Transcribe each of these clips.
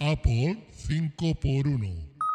Apple 5x1.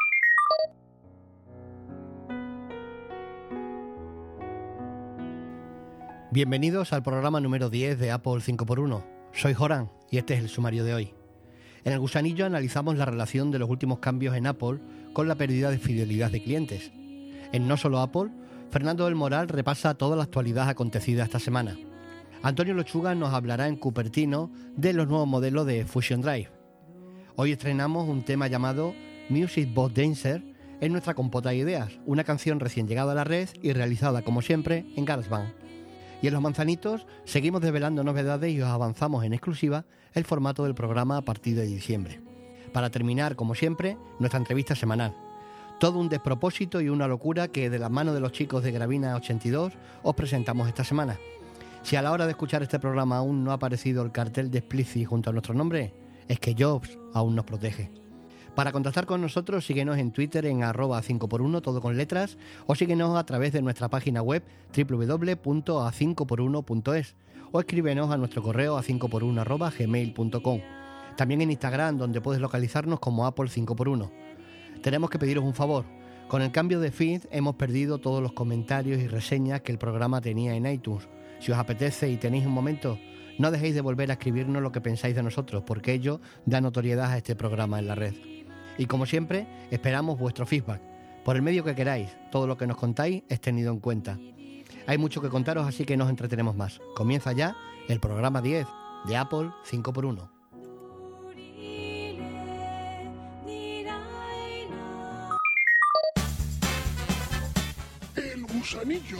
Bienvenidos al programa número 10 de Apple 5x1. Soy Joran y este es el sumario de hoy. En el gusanillo analizamos la relación de los últimos cambios en Apple con la pérdida de fidelidad de clientes. En No Solo Apple, Fernando del Moral repasa toda la actualidad acontecida esta semana. Antonio Lechuga nos hablará en Cupertino de los nuevos modelos de Fusion Drive. Hoy estrenamos un tema llamado Music Box Dancer en nuestra compota de ideas, una canción recién llegada a la red y realizada como siempre en GarageBand. Y en Los Manzanitos seguimos desvelando novedades y os avanzamos en exclusiva el formato del programa a partir de diciembre. Para terminar, como siempre, nuestra entrevista semanal. Todo un despropósito y una locura que de las manos de los chicos de Gravina 82 os presentamos esta semana. Si a la hora de escuchar este programa aún no ha aparecido el cartel de Explicit junto a nuestro nombre, es que Jobs aún nos protege. Para contactar con nosotros, síguenos en Twitter en @5x1, todo con letras, o síguenos a través de nuestra página web www.a5x1.es o escríbenos a nuestro correo a5x1@gmail.com. También en Instagram, donde puedes localizarnos como Apple 5x1. Tenemos que pediros un favor. Con el cambio de feed hemos perdido todos los comentarios y reseñas que el programa tenía en iTunes. Si os apetece y tenéis un momento, no dejéis de volver a escribirnos lo que pensáis de nosotros, porque ello da notoriedad a este programa en la red. Y como siempre, esperamos vuestro feedback. Por el medio que queráis, todo lo que nos contáis es tenido en cuenta. Hay mucho que contaros, así que nos entretenemos más. Comienza ya el programa 10 de Apple 5x1. El gusanillo.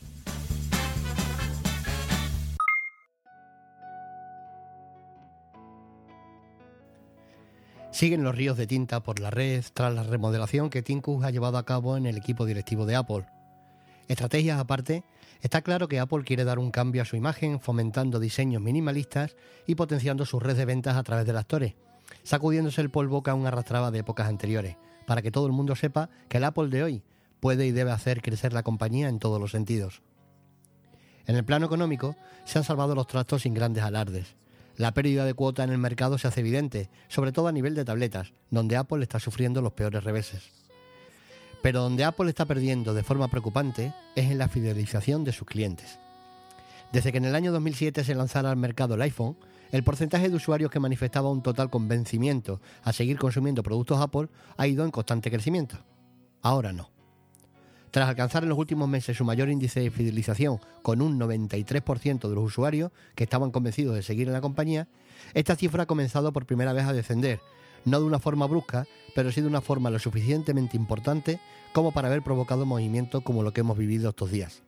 Siguen los ríos de tinta por la red tras la remodelación que Tim Cook ha llevado a cabo en el equipo directivo de Apple. Estrategias aparte, está claro que Apple quiere dar un cambio a su imagen, fomentando diseños minimalistas y potenciando su red de ventas a través de las Stores, sacudiéndose el polvo que aún arrastraba de épocas anteriores, para que todo el mundo sepa que el Apple de hoy puede y debe hacer crecer la compañía en todos los sentidos. En el plano económico, se han salvado los trastos sin grandes alardes. La pérdida de cuota en el mercado se hace evidente, sobre todo a nivel de tabletas, donde Apple está sufriendo los peores reveses. Pero donde Apple está perdiendo de forma preocupante es en la fidelización de sus clientes. Desde que en el año 2007 se lanzara al mercado el iPhone, el porcentaje de usuarios que manifestaba un total convencimiento a seguir consumiendo productos Apple ha ido en constante crecimiento. Ahora no. Tras alcanzar en los últimos meses su mayor índice de fidelización con un 93% de los usuarios que estaban convencidos de seguir en la compañía, esta cifra ha comenzado por primera vez a descender, no de una forma brusca, pero sí de una forma lo suficientemente importante como para haber provocado movimientos como lo que hemos vivido estos días.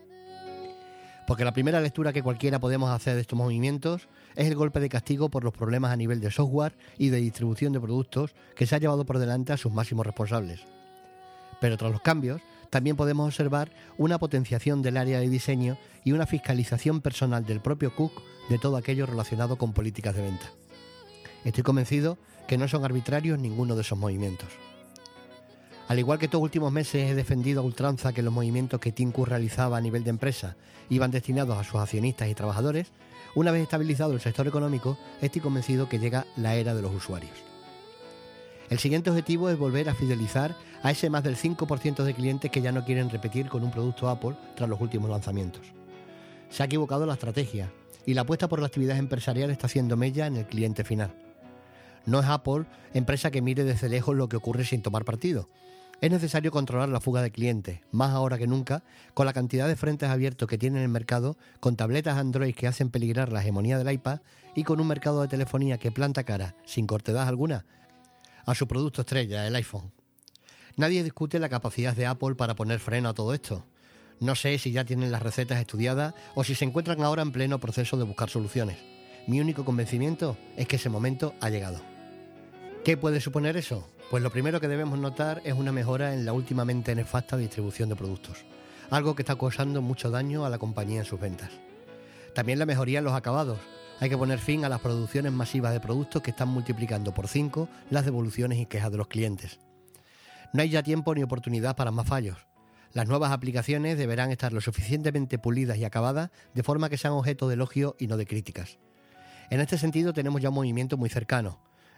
Porque la primera lectura que cualquiera podemos hacer de estos movimientos es el golpe de castigo por los problemas a nivel de software y de distribución de productos que se ha llevado por delante a sus máximos responsables. Pero tras los cambios, también podemos observar una potenciación del área de diseño y una fiscalización personal del propio Cook de todo aquello relacionado con políticas de venta. Estoy convencido que no son arbitrarios ninguno de esos movimientos. Al igual que estos últimos meses he defendido a ultranza que los movimientos que Tim Cook realizaba a nivel de empresa iban destinados a sus accionistas y trabajadores, una vez estabilizado el sector económico, estoy convencido que llega la era de los usuarios. El siguiente objetivo es volver a fidelizar a ese más del 5% de clientes que ya no quieren repetir con un producto Apple tras los últimos lanzamientos. Se ha equivocado la estrategia y la apuesta por la actividad empresarial está haciendo mella en el cliente final. No es Apple empresa que mire desde lejos lo que ocurre sin tomar partido. Es necesario controlar la fuga de clientes, más ahora que nunca, con la cantidad de frentes abiertos que tiene en el mercado, con tabletas Android que hacen peligrar la hegemonía del iPad y con un mercado de telefonía que planta cara, sin cortedad alguna, a su producto estrella, el iPhone. Nadie discute la capacidad de Apple para poner freno a todo esto. No sé si ya tienen las recetas estudiadas o si se encuentran ahora en pleno proceso de buscar soluciones. Mi único convencimiento es que ese momento ha llegado. ¿Qué puede suponer eso? Pues lo primero que debemos notar es una mejora en la últimamente nefasta distribución de productos, algo que está causando mucho daño a la compañía en sus ventas. También la mejoría en los acabados. Hay que poner fin a las producciones masivas de productos que están multiplicando por 5 las devoluciones y quejas de los clientes. No hay ya tiempo ni oportunidad para más fallos. Las nuevas aplicaciones deberán estar lo suficientemente pulidas y acabadas de forma que sean objeto de elogio y no de críticas. En este sentido tenemos ya un movimiento muy cercano.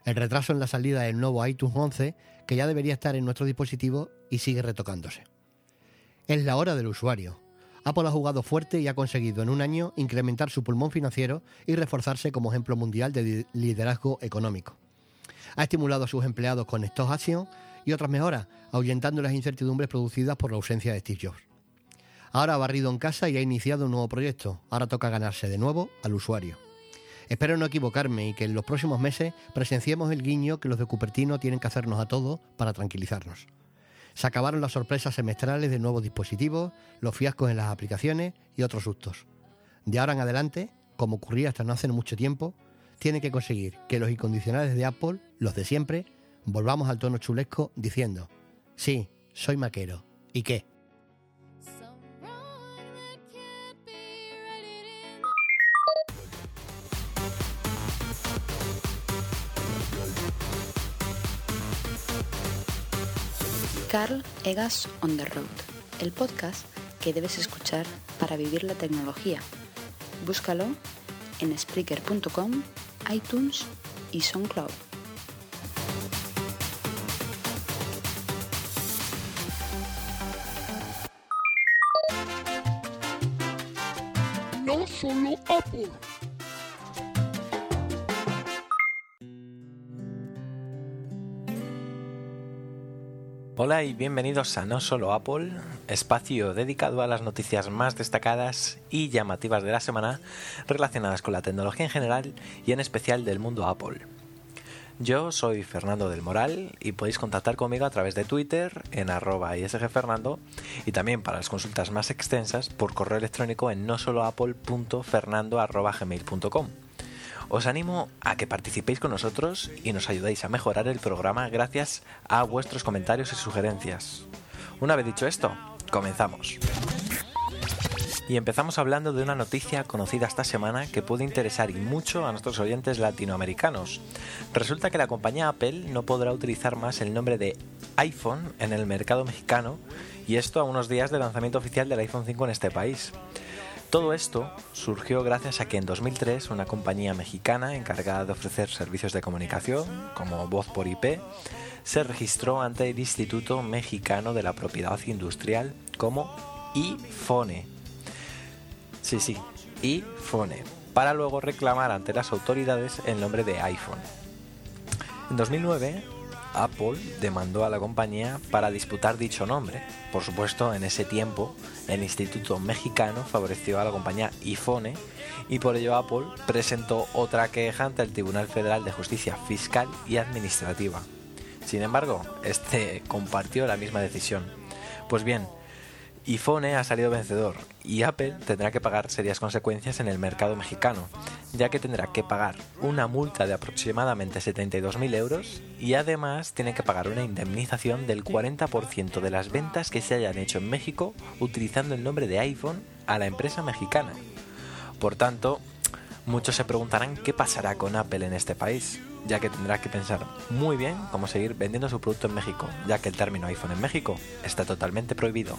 el retraso en la salida del nuevo iTunes 11, que ya debería estar en nuestro dispositivo y sigue retocándose. Es la hora del usuario. Apple ha jugado fuerte y ha conseguido en un año incrementar su pulmón financiero y reforzarse como ejemplo mundial de liderazgo económico. Ha estimulado a sus empleados con stock action y otras mejoras, ahuyentando las incertidumbres producidas por la ausencia de Steve Jobs. Ahora ha barrido en casa y ha iniciado un nuevo proyecto. Ahora toca ganarse de nuevo al usuario. Espero no equivocarme y que en los próximos meses presenciemos el guiño que los de Cupertino tienen que hacernos a todos para tranquilizarnos. Se acabaron las sorpresas semestrales de nuevos dispositivos, los fiascos en las aplicaciones y otros sustos. De ahora en adelante, como ocurría hasta no hace mucho tiempo, tiene que conseguir que los incondicionales de Apple, los de siempre, volvamos al tono chulesco diciendo: sí, soy maquero. ¿Y qué? Carl Egas on the Road, el podcast que debes escuchar para vivir la tecnología. Búscalo en Spreaker.com, iTunes y SoundCloud. No solo Apple. Hola y bienvenidos a No Solo Apple, espacio dedicado a las noticias más destacadas y llamativas de la semana relacionadas con la tecnología en general y en especial del mundo Apple. Yo soy Fernando del Moral y podéis contactar conmigo a través de Twitter en @isgfernando y también para las consultas más extensas por correo electrónico en nosoloapple.fernando@gmail.com. Os animo a que participéis con nosotros y nos ayudéis a mejorar el programa gracias a vuestros comentarios y sugerencias. Una vez dicho esto, comenzamos. Y empezamos hablando de una noticia conocida esta semana que puede interesar y mucho a nuestros oyentes latinoamericanos. Resulta que la compañía Apple no podrá utilizar más el nombre de iPhone en el mercado mexicano, y esto a unos días del lanzamiento oficial del iPhone 5 en este país. Todo esto surgió gracias a que en 2003 una compañía mexicana encargada de ofrecer servicios de comunicación, como voz por IP, se registró ante el Instituto Mexicano de la Propiedad Industrial como iPhone. Sí, iPhone, para luego reclamar ante las autoridades el nombre de iPhone. En 2009, Apple demandó a la compañía para disputar dicho nombre. Por supuesto, en ese tiempo, el Instituto Mexicano favoreció a la compañía iPhone y por ello Apple presentó otra queja ante el Tribunal Federal de Justicia Fiscal y Administrativa. Sin embargo, este compartió la misma decisión. Pues bien, iPhone ha salido vencedor y Apple tendrá que pagar serias consecuencias en el mercado mexicano, ya que tendrá que pagar una multa de aproximadamente 72.000 euros y además tiene que pagar una indemnización del 40% de las ventas que se hayan hecho en México utilizando el nombre de iPhone a la empresa mexicana. Por tanto, muchos se preguntarán qué pasará con Apple en este país, ya que tendrá que pensar muy bien cómo seguir vendiendo su producto en México, ya que el término iPhone en México está totalmente prohibido.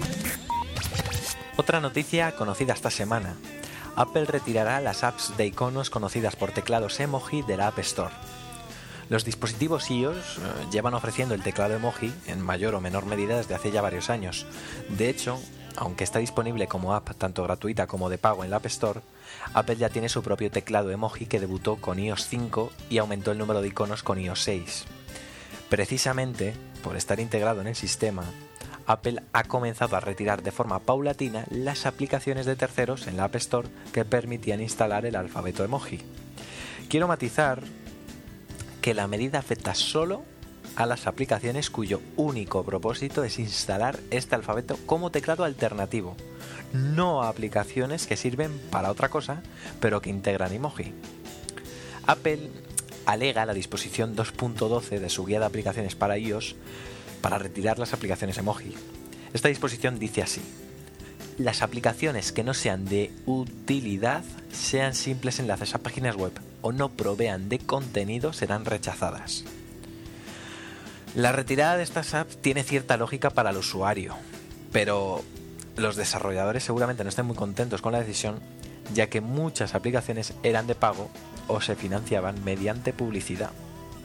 Otra noticia conocida esta semana: Apple retirará las apps de iconos conocidas por teclados emoji de la App Store. Los dispositivos iOS llevan ofreciendo el teclado emoji en mayor o menor medida desde hace ya varios años. De hecho, aunque está disponible como app tanto gratuita como de pago en la App Store, Apple ya tiene su propio teclado emoji que debutó con iOS 5 y aumentó el número de iconos con iOS 6. Precisamente por estar integrado en el sistema, Apple ha comenzado a retirar de forma paulatina las aplicaciones de terceros en la App Store que permitían instalar el alfabeto emoji. Quiero matizar que la medida afecta solo a las aplicaciones cuyo único propósito es instalar este alfabeto como teclado alternativo, no a aplicaciones que sirven para otra cosa pero que integran emoji. Apple alega la disposición 2.12 de su guía de aplicaciones para iOS para retirar las aplicaciones emoji. Esta disposición dice así: las aplicaciones que no sean de utilidad, sean simples enlaces a páginas web o no provean de contenido serán rechazadas. La retirada de estas apps tiene cierta lógica para el usuario, pero los desarrolladores seguramente no estén muy contentos con la decisión, ya que muchas aplicaciones eran de pago o se financiaban mediante publicidad.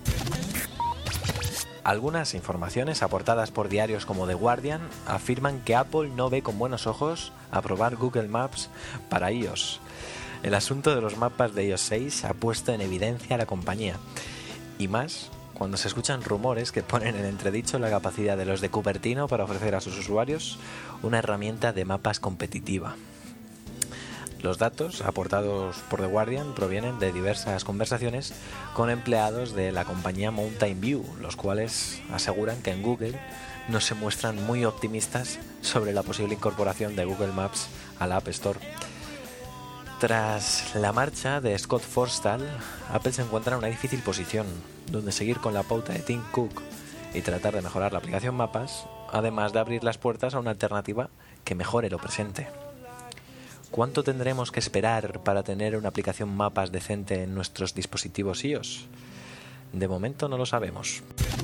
Algunas informaciones aportadas por diarios como The Guardian afirman que Apple no ve con buenos ojos aprobar Google Maps para iOS. El asunto de los mapas de iOS 6 ha puesto en evidencia a la compañía, y más cuando se escuchan rumores que ponen en entredicho la capacidad de los de Cupertino para ofrecer a sus usuarios una herramienta de mapas competitiva. Los datos aportados por The Guardian provienen de diversas conversaciones con empleados de la compañía Mountain View, los cuales aseguran que en Google no se muestran muy optimistas sobre la posible incorporación de Google Maps a la App Store. Tras la marcha de Scott Forstall, Apple se encuentra en una difícil posición, donde seguir con la pauta de Tim Cook y tratar de mejorar la aplicación Mapas, además de abrir las puertas a una alternativa que mejore lo presente. ¿Cuánto tendremos que esperar para tener una aplicación Mapas decente en nuestros dispositivos iOS? De momento no lo sabemos.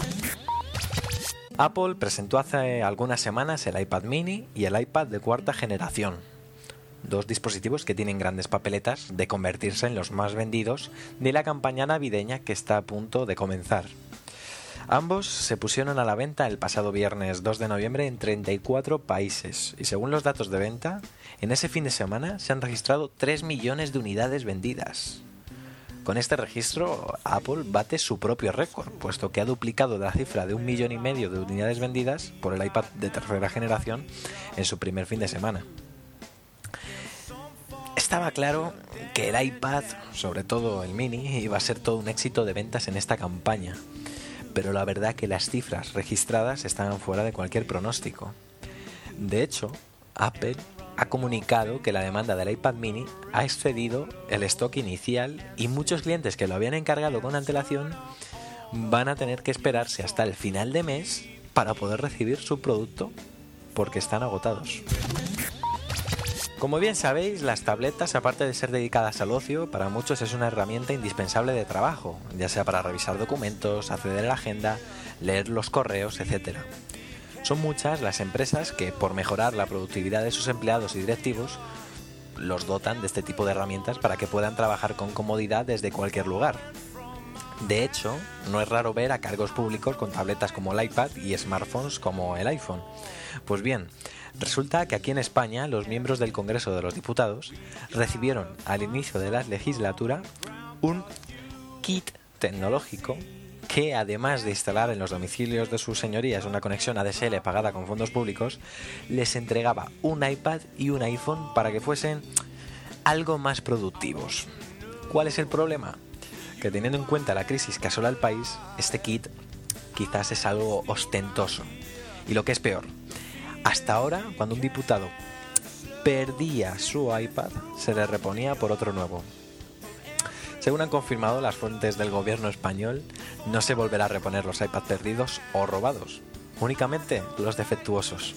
Apple presentó hace algunas semanas el iPad mini y el iPad de cuarta generación. Dos dispositivos que tienen grandes papeletas de convertirse en los más vendidos de la campaña navideña que está a punto de comenzar. Ambos se pusieron a la venta el pasado viernes 2 de noviembre en 34 países y según los datos de venta, en ese fin de semana se han registrado 3 millones de unidades vendidas. Con este registro, Apple bate su propio récord, puesto que ha duplicado la cifra de 1,5 millones de unidades vendidas por el iPad de tercera generación en su primer fin de semana. Estaba claro que el iPad, sobre todo el mini, iba a ser todo un éxito de ventas en esta campaña, pero la verdad que las cifras registradas estaban fuera de cualquier pronóstico. De hecho, Apple ha comunicado que la demanda del iPad mini ha excedido el stock inicial y muchos clientes que lo habían encargado con antelación van a tener que esperarse hasta el final de mes para poder recibir su producto porque están agotados. Como bien sabéis, las tabletas, aparte de ser dedicadas al ocio, para muchos es una herramienta indispensable de trabajo, ya sea para revisar documentos, acceder a la agenda, leer los correos, etc. Son muchas las empresas que, por mejorar la productividad de sus empleados y directivos, los dotan de este tipo de herramientas para que puedan trabajar con comodidad desde cualquier lugar. De hecho, no es raro ver a cargos públicos con tabletas como el iPad y smartphones como el iPhone. Pues bien, resulta que aquí en España los miembros del Congreso de los Diputados recibieron al inicio de la legislatura un kit tecnológico que, además de instalar en los domicilios de sus señorías una conexión ADSL pagada con fondos públicos, les entregaba un iPad y un iPhone para que fuesen algo más productivos. ¿Cuál es el problema? Que teniendo en cuenta la crisis que asola al país, este kit quizás es algo ostentoso. Y lo que es peor, hasta ahora, cuando un diputado perdía su iPad, se le reponía por otro nuevo. Según han confirmado las fuentes del gobierno español, no se volverá a reponer los iPad perdidos o robados, únicamente los defectuosos.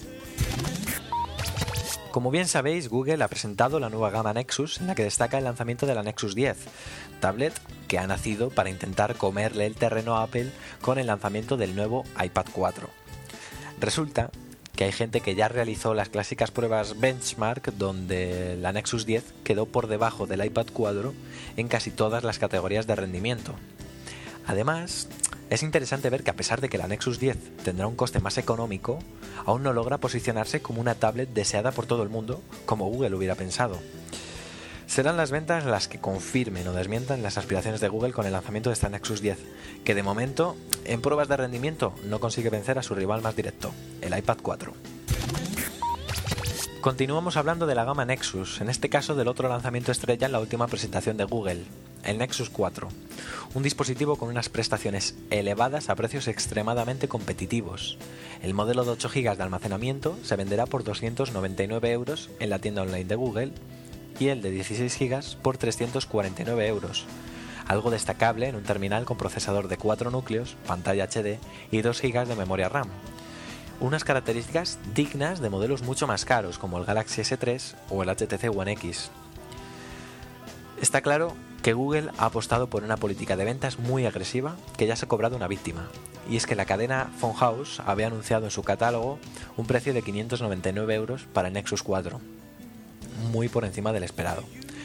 Como bien sabéis, Google ha presentado la nueva gama Nexus, en la que destaca el lanzamiento de la Nexus 10, tablet que ha nacido para intentar comerle el terreno a Apple con el lanzamiento del nuevo iPad 4. Resulta que hay gente que ya realizó las clásicas pruebas benchmark donde la Nexus 10 quedó por debajo del iPad 4 en casi todas las categorías de rendimiento. Además, es interesante ver que a pesar de que la Nexus 10 tendrá un coste más económico, aún no logra posicionarse como una tablet deseada por todo el mundo, como Google hubiera pensado. Serán las ventas las que confirmen o desmientan las aspiraciones de Google con el lanzamiento de esta Nexus 10, que de momento, en pruebas de rendimiento, no consigue vencer a su rival más directo, el iPad 4. Continuamos hablando de la gama Nexus, en este caso del otro lanzamiento estrella en la última presentación de Google, el Nexus 4, un dispositivo con unas prestaciones elevadas a precios extremadamente competitivos. El modelo de 8 GB de almacenamiento se venderá por 299 € en la tienda online de Google y el de 16 GB por 349 €, algo destacable en un terminal con procesador de 4 núcleos, pantalla HD y 2 GB de memoria RAM. Unas características dignas de modelos mucho más caros como el Galaxy S3 o el HTC One X. Está claro que Google ha apostado por una política de ventas muy agresiva que ya se ha cobrado una víctima, y es que la cadena Phone House había anunciado en su catálogo un precio de 599 € para el Nexus 4, muy por encima del esperado.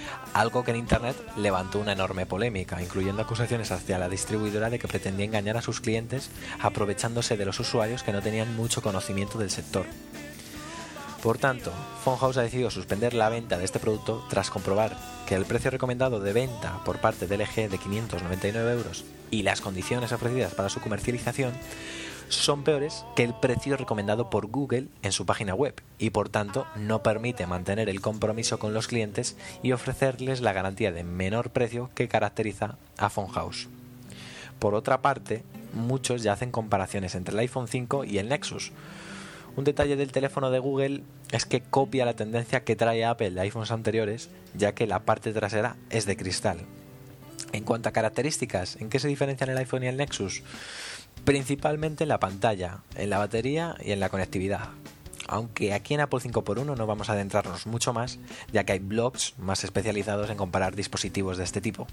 algo que en Internet levantó una enorme polémica, incluyendo acusaciones hacia la distribuidora de que pretendía engañar a sus clientes aprovechándose de los usuarios que no tenían mucho conocimiento del sector. Por tanto, Funhouse ha decidido suspender la venta de este producto tras comprobar que el precio recomendado de venta por parte de LG de 599 euros y las condiciones ofrecidas para su comercialización son peores que el precio recomendado por Google en su página web y por tanto no permite mantener el compromiso con los clientes y ofrecerles la garantía de menor precio que caracteriza a Funhouse. Por otra parte, muchos ya hacen comparaciones entre el iPhone 5 y el Nexus. Un detalle del teléfono de Google es que copia la tendencia que trae Apple de iPhones anteriores, ya que la parte trasera es de cristal. En cuanto a características, ¿en qué se diferencian el iPhone y el Nexus? Principalmente en la pantalla, en la batería y en la conectividad. Aunque aquí en Apple 5x1 no vamos a adentrarnos mucho más, ya que hay blogs más especializados en comparar dispositivos de este tipo.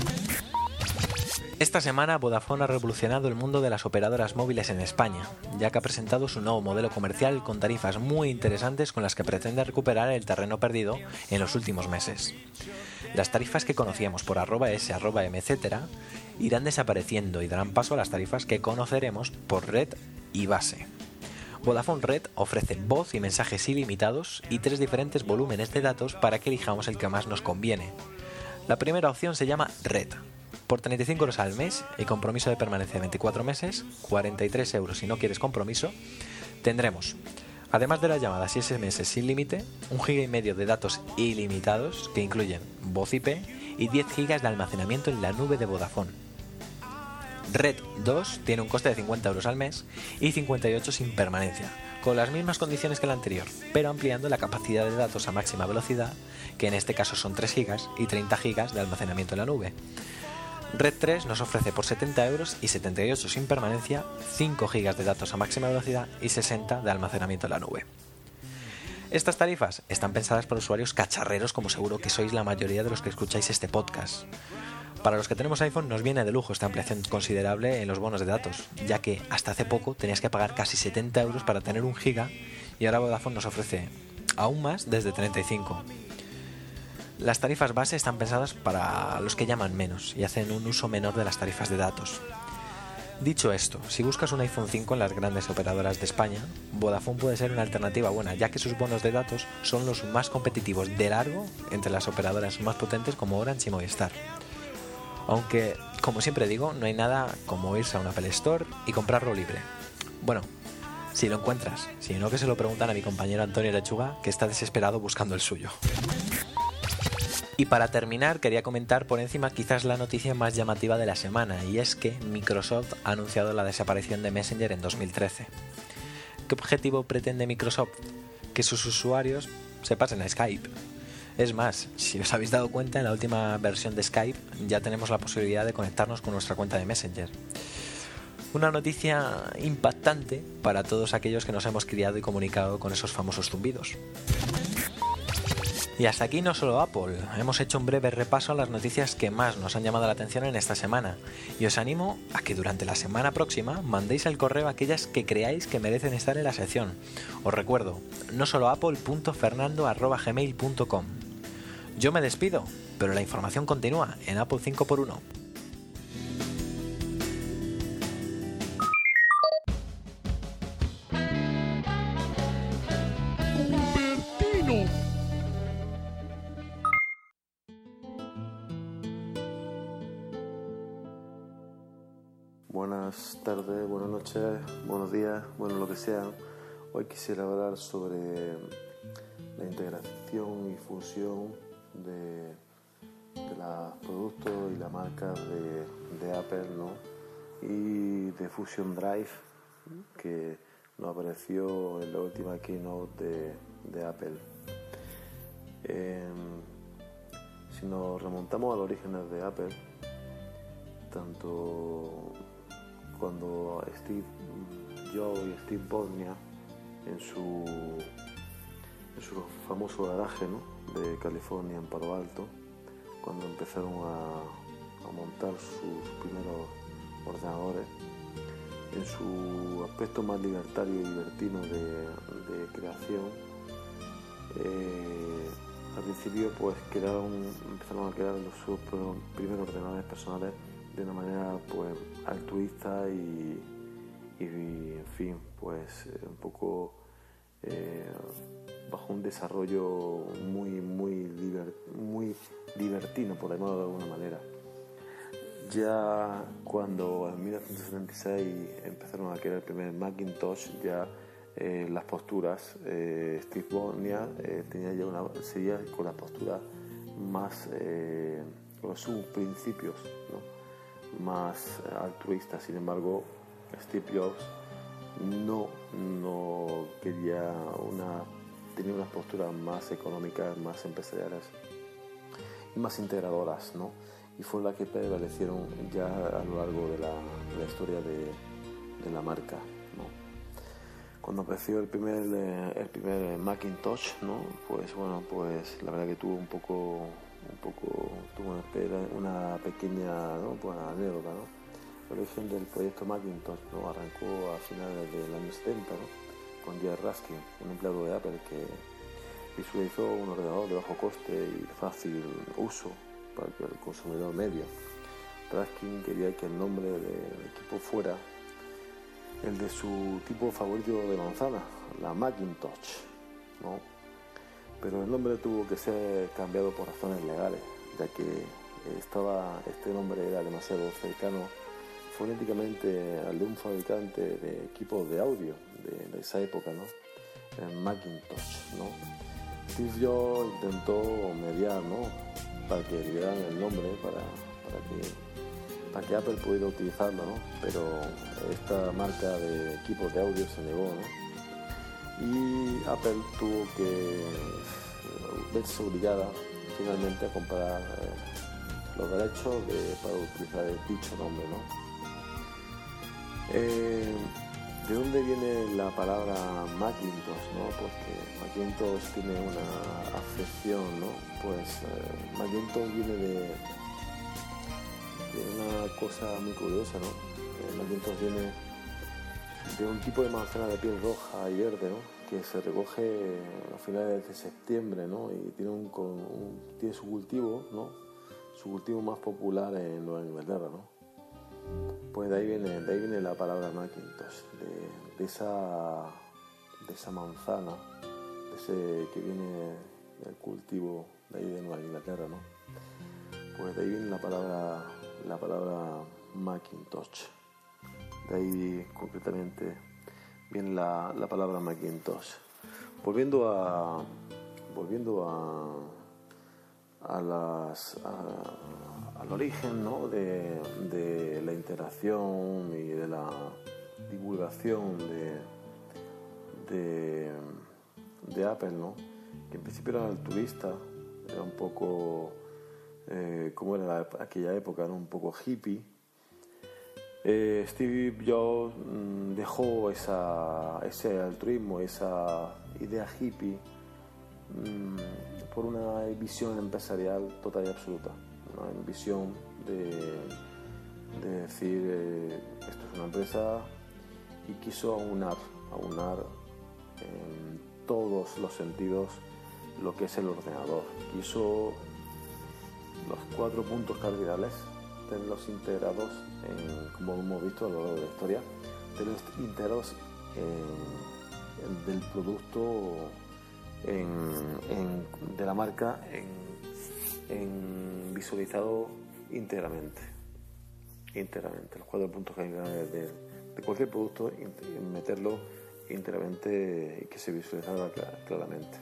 Esta semana Vodafone ha revolucionado el mundo de las operadoras móviles en España, ya que ha presentado su nuevo modelo comercial con tarifas muy interesantes con las que pretende recuperar el terreno perdido en los últimos meses. Las tarifas que conocíamos por @s, @m, etc. irán desapareciendo y darán paso a las tarifas que conoceremos por red y base. Vodafone Red ofrece voz y mensajes ilimitados y 3 diferentes volúmenes de datos para que elijamos el que más nos conviene. La primera opción se llama Red. Por 35 euros al mes y compromiso de permanencia de 24 meses, 43 euros si no quieres compromiso, tendremos, además de las llamadas y SMS sin límite, 1,5 GB de datos ilimitados que incluyen voz IP y 10 GB de almacenamiento en la nube de Vodafone. Red 2 tiene un coste de 50 euros al mes y 58 sin permanencia, con las mismas condiciones que el anterior, pero ampliando la capacidad de datos a máxima velocidad, que en este caso son 3 GB y 30 GB de almacenamiento en la nube. Red 3 nos ofrece por 70 euros y 78 sin permanencia, 5 GB de datos a máxima velocidad y 60 de almacenamiento en la nube. Estas tarifas están pensadas para usuarios cacharreros, como seguro que sois la mayoría de los que escucháis este podcast. Para los que tenemos iPhone nos viene de lujo esta ampliación considerable en los bonos de datos, ya que hasta hace poco tenías que pagar casi 70 euros para tener 1 GB y ahora Vodafone nos ofrece aún más desde 35. Las tarifas base están pensadas para los que llaman menos y hacen un uso menor de las tarifas de datos. Dicho esto, si buscas un iPhone 5 en las grandes operadoras de España, Vodafone puede ser una alternativa buena, ya que sus bonos de datos son los más competitivos de largo entre las operadoras más potentes como Orange y Movistar. Aunque, como siempre digo, no hay nada como irse a una Apple Store y comprarlo libre. Bueno, si lo encuentras, si no que se lo preguntan a mi compañero Antonio Lechuga, que está desesperado buscando el suyo. Y para terminar, quería comentar por encima quizás la noticia más llamativa de la semana, y es que Microsoft ha anunciado la desaparición de Messenger en 2013. ¿Qué objetivo pretende Microsoft? Que sus usuarios se pasen a Skype. Es más, si os habéis dado cuenta, en la última versión de Skype ya tenemos la posibilidad de conectarnos con nuestra cuenta de Messenger. Una noticia impactante para todos aquellos que nos hemos criado y comunicado con esos famosos zumbidos. Y hasta aquí no solo Apple, hemos hecho un breve repaso a las noticias que más nos han llamado la atención en esta semana, y os animo a que durante la semana próxima mandéis al correo aquellas que creáis que merecen estar en la sección. Os recuerdo, no solo apple.fernando@gmail.com. Yo me despido, pero la información continúa en Apple 5x1. Cupertino. Buenas tardes, buenas noches, buenos días, bueno, lo que sea. Hoy quisiera hablar sobre la integración y fusión de los productos y la marca de Apple, ¿no? Y de Fusion Drive, que nos apareció en la última keynote de Apple. Si nos remontamos a los orígenes de Apple, tanto cuando Steve Jobs y Steve Wozniak en su famoso garaje, ¿no?, de California, en Palo Alto, cuando empezaron a montar sus primeros ordenadores, en su aspecto más libertario y libertino de creación, Al principio pues empezaron a crear sus primeros ordenadores personales de una manera pues altruista y en fin, pues un poco bajo un desarrollo muy libertino, por llamarlo de alguna manera. Ya cuando en 1976 empezaron a crear el primer Macintosh, ya las posturas, Steve Wozniak seguía con la postura más, con sus principios, ¿no?, más altruistas. Sin embargo, Steve Jobs no quería tenía unas posturas más económicas, más empresariales y más integradoras, ¿no? Y fue la que prevalecieron ya a lo largo de la historia de la marca, ¿no? Cuando apareció el primer Macintosh, ¿no?, pues bueno, pues la verdad que tuvo una pequeña, ¿no?, pues anécdota, ¿no? El origen del proyecto Macintosh, ¿no?, arrancó a finales del año 70, ¿no?, con Jerry Raskin, un empleado de Apple que visualizó un ordenador de bajo coste y de fácil uso para el consumidor medio. Raskin quería que el nombre del equipo fuera el de su tipo favorito de manzana, la Macintosh, ¿no? Pero el nombre tuvo que ser cambiado por razones legales, ya que este nombre era demasiado cercano fonéticamente al de un fabricante de equipos de audio de esa época, ¿no?, el Macintosh, ¿no? Steve Jobs intentó mediar, ¿no?, para que le dieran el nombre, para que Apple pudiera utilizarlo, ¿no?, pero esta marca de equipos de audio se negó, ¿no?, y Apple tuvo que verse obligada finalmente a comprar los derechos para utilizar dicho nombre, ¿no? ¿De dónde viene la palabra Macintosh, no? Porque Macintosh tiene una afección, ¿no? Pues Macintosh viene de una cosa muy curiosa, ¿no? Macintosh viene de un tipo de manzana de piel roja y verde, ¿no?, que se recoge a finales de septiembre, ¿no?, y tiene su cultivo, ¿no?, su cultivo más popular en Nueva Inglaterra, ¿no? Pues de ahí viene la palabra Macintosh, de esa manzana, que viene del cultivo de ahí de Nueva Inglaterra, ¿no? Pues de ahí viene la palabra Macintosh. De ahí concretamente viene la palabra Macintosh. Volviendo al origen, ¿no?, de la interacción y de la divulgación de Apple, ¿no?, que en principio era altruista, era un poco como era aquella época, era un poco hippie. Steve Jobs dejó ese altruismo, esa idea hippie, por una visión empresarial total y absoluta, una visión de decir esto es una empresa, y quiso aunar en todos los sentidos lo que es el ordenador. Quiso los 4 puntos cardinales tenerlos integrados, como hemos visto a lo largo de la historia, tenerlos integrados del producto, de la marca, en visualizado íntegramente. Los 4 puntos cardinales de cualquier producto, meterlo íntegramente y que se visualizara claramente.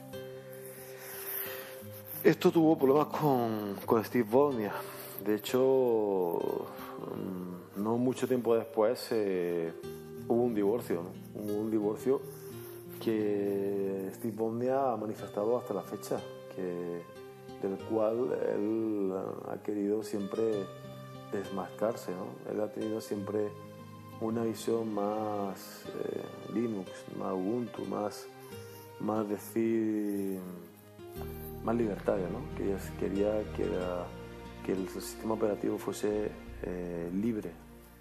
Esto tuvo problemas con Steve Wozniak. De hecho, no mucho tiempo después hubo un divorcio, ¿no? Hubo un divorcio que Steve Wozniak ha manifestado hasta la fecha, del cual él ha querido siempre desmarcarse, ¿no? Él ha tenido siempre una visión más Linux, más Ubuntu, más libertaria, ¿no? Que quería que el sistema operativo fuese libre.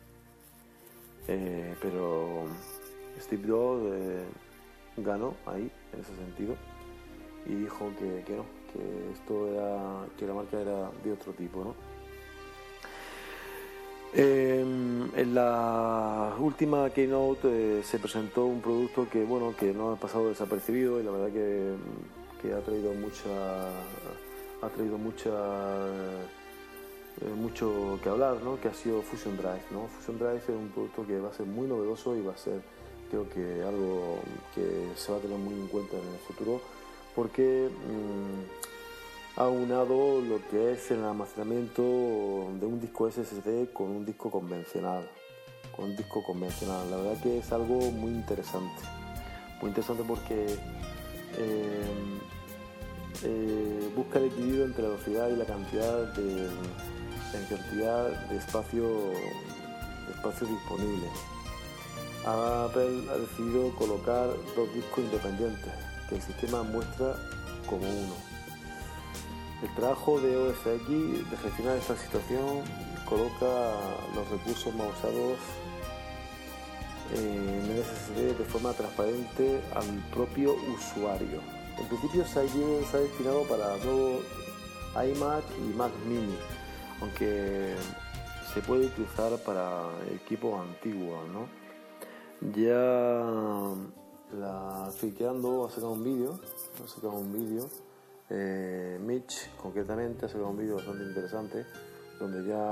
Pero Steve Jobs ganó ahí, en ese sentido, y dijo que no, que la marca era de otro tipo, ¿no? En la última keynote se presentó un producto que no ha pasado desapercibido, y la verdad que ha traído mucho que hablar, ¿no? Que ha sido Fusion Drive, ¿no? Fusion Drive es un producto que va a ser muy novedoso y va a ser, creo que, algo que se va a tener muy en cuenta en el futuro, porque ha unado lo que es el almacenamiento de un disco SSD con un disco convencional. La verdad que es algo muy interesante porque busca el equilibrio entre la velocidad y la cantidad de espacio disponible. Apple ha decidido colocar 2 discos independientes que el sistema muestra como uno. El trabajo de OS X de gestionar esta situación coloca los recursos más usados en el SSD de forma transparente al propio usuario. En principio se ha destinado para nuevos iMac y Mac Mini, aunque se puede utilizar para equipos antiguos, ¿no? Ya la Friqueando ha sacado un vídeo. Mitch concretamente ha sacado un vídeo bastante interesante donde ya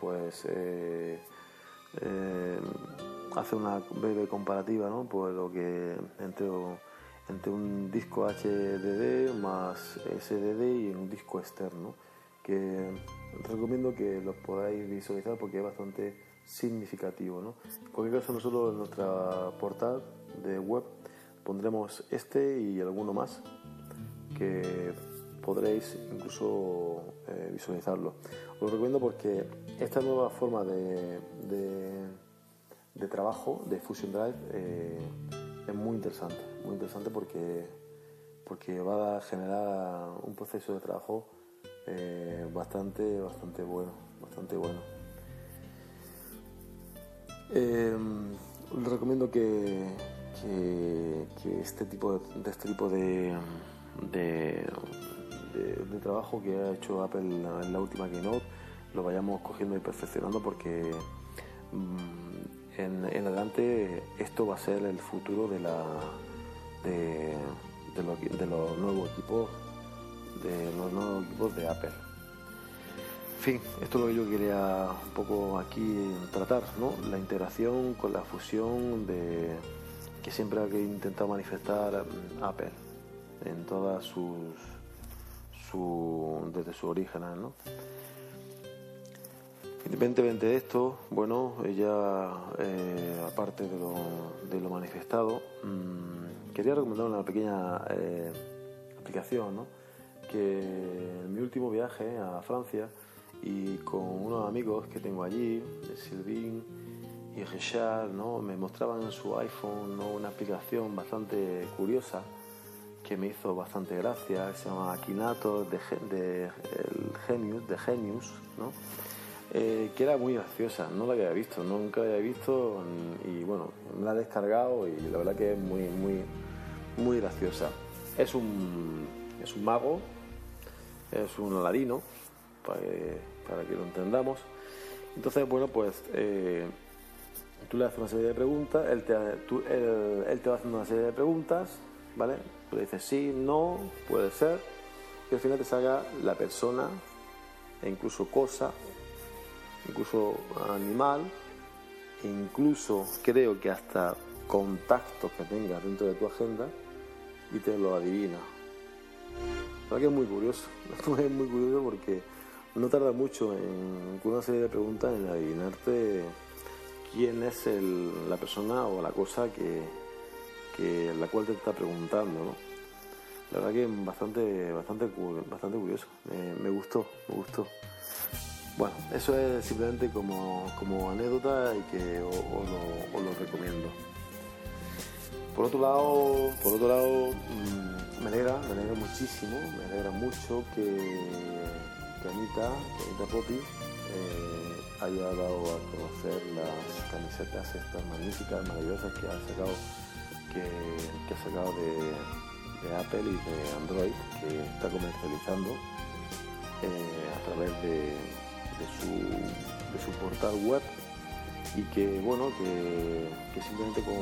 hace una breve comparativa, ¿no? Pues lo que entre un disco HDD más SDD y un disco externo, que recomiendo que los podáis visualizar porque es bastante significativo, ¿no? En cualquier caso, nosotros en nuestra portal de web pondremos este y alguno más que podréis incluso visualizarlo. Os lo recomiendo porque esta nueva forma de trabajo de Fusion Drive es muy interesante porque va a generar un proceso de trabajo bastante bueno. Les recomiendo que este tipo de trabajo que ha hecho Apple en la última keynote lo vayamos cogiendo y perfeccionando, porque en adelante esto va a ser el futuro de los nuevos equipos de Apple. En fin, esto es lo que yo quería un poco aquí tratar, ¿no? La integración con la fusión que siempre ha intentado manifestar Apple en todas desde sus orígenes, ¿no? Independientemente de esto, ella aparte de lo manifestado, quería recomendar una pequeña aplicación, ¿no? Que en mi último viaje a Francia, y con unos amigos que tengo allí, Sylvain y Richard, ¿no? Me mostraban en su iPhone, ¿no? Una aplicación bastante curiosa que me hizo bastante gracia, se llama Akinator de Genius, ¿no? Que era muy graciosa, no la había visto, nunca la había visto, y me la he descargado y la verdad que es muy graciosa. Es un mago, es un aladino, para que lo entendamos. Entonces, tú le haces una serie de preguntas, él te va haciendo una serie de preguntas, ¿vale? Tú le dices sí, no, puede ser, y al final te salga la persona, e incluso cosa, incluso animal, e incluso creo que hasta contactos que tengas dentro de tu agenda, y te lo adivina. La verdad que es muy curioso porque no tarda mucho con una serie de preguntas en adivinarte quién es la persona o la cosa que la cual te está preguntando, ¿no? La verdad que es bastante curioso. Me gustó. Bueno, eso es simplemente como anécdota, y que os lo recomiendo. Por otro lado, me alegra muchísimo, me alegra mucho que Anita Poppy haya dado a conocer las camisetas estas magníficas, maravillosas que ha sacado Apple y de Android que está comercializando a través de su portal web, y que bueno, que simplemente con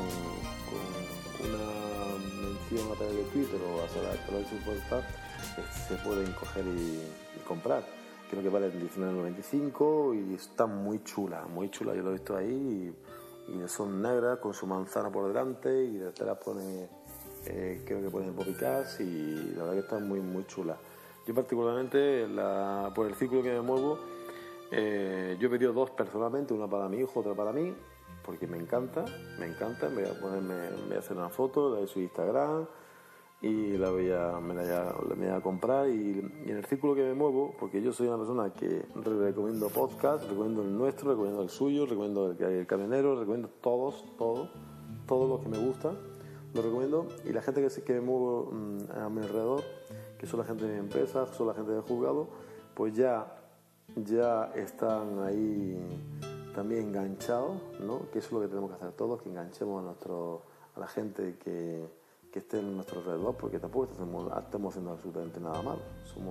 una mención a través de Twitter o a través de su portal se pueden coger y comprar. Creo que vale $19.95 y está muy chula, yo lo he visto ahí, y son negras con su manzana por delante, y detrás pone, creo que pone Poppycats, y la verdad que está muy muy chula. Yo particularmente, por el círculo que me muevo, yo he pedido 2 personalmente, una para mi hijo, otra para mí, porque me encanta, me voy a hacer una foto de su Instagram y me la voy a comprar, y en el círculo que me muevo, porque yo soy una persona que recomiendo podcast, recomiendo el nuestro, recomiendo el suyo, recomiendo el camionero, recomiendo todos los que me gustan, los recomiendo, y la gente que me muevo a mi alrededor, que son la gente de mi empresa, son la gente del juzgado, pues ya están ahí también enganchados, ¿no? Que eso es lo que tenemos que hacer todos, que enganchemos a la gente que esté en nuestro alrededor, porque tampoco estamos haciendo absolutamente nada malo.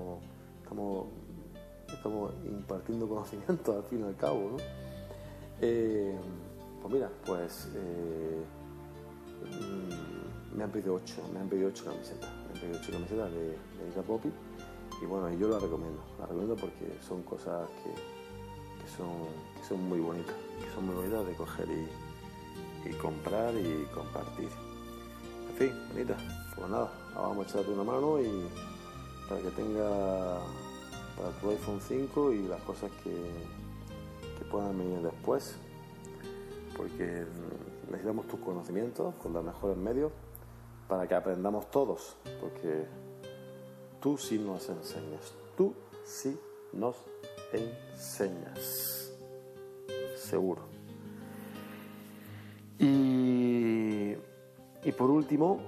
Estamos impartiendo conocimiento al fin y al cabo, ¿no? Pues mira, me han pedido 8 camisetas. Me han pedido 8 camisetas de Isla Poppy, y bueno, yo la recomiendo porque son cosas que son muy bonitas, de coger y comprar y compartir. En fin, bonita. Pues nada, vamos a echarte una mano y para que tenga para tu iPhone 5 y las cosas que puedan venir después, porque necesitamos tus conocimientos con los mejores medios para que aprendamos todos, porque tú sí nos enseñas, seguro. Y por último,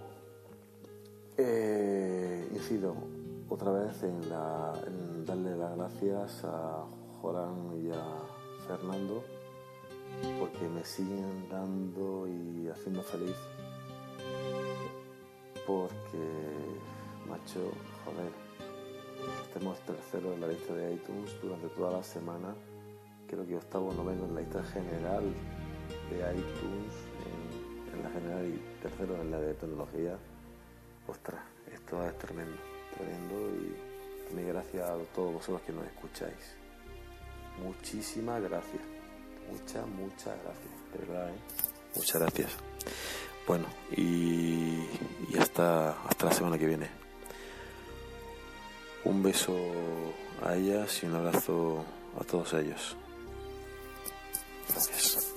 incido otra vez en darle las gracias a Joran y a Fernando, porque me siguen dando y haciendo feliz, porque, macho, joder, estemos tercero en la lista de iTunes durante toda la semana, creo que 8º o 9º en la lista general de iTunes, en la general, y 3º en la de tecnología. Ostras, esto es tremendo, y mil gracias a todos vosotros que nos escucháis. Muchísimas gracias, muchas gracias, de verdad, muchas gracias. Bueno, y hasta la semana que viene. Un beso a ellas y un abrazo a todos ellos. Gracias.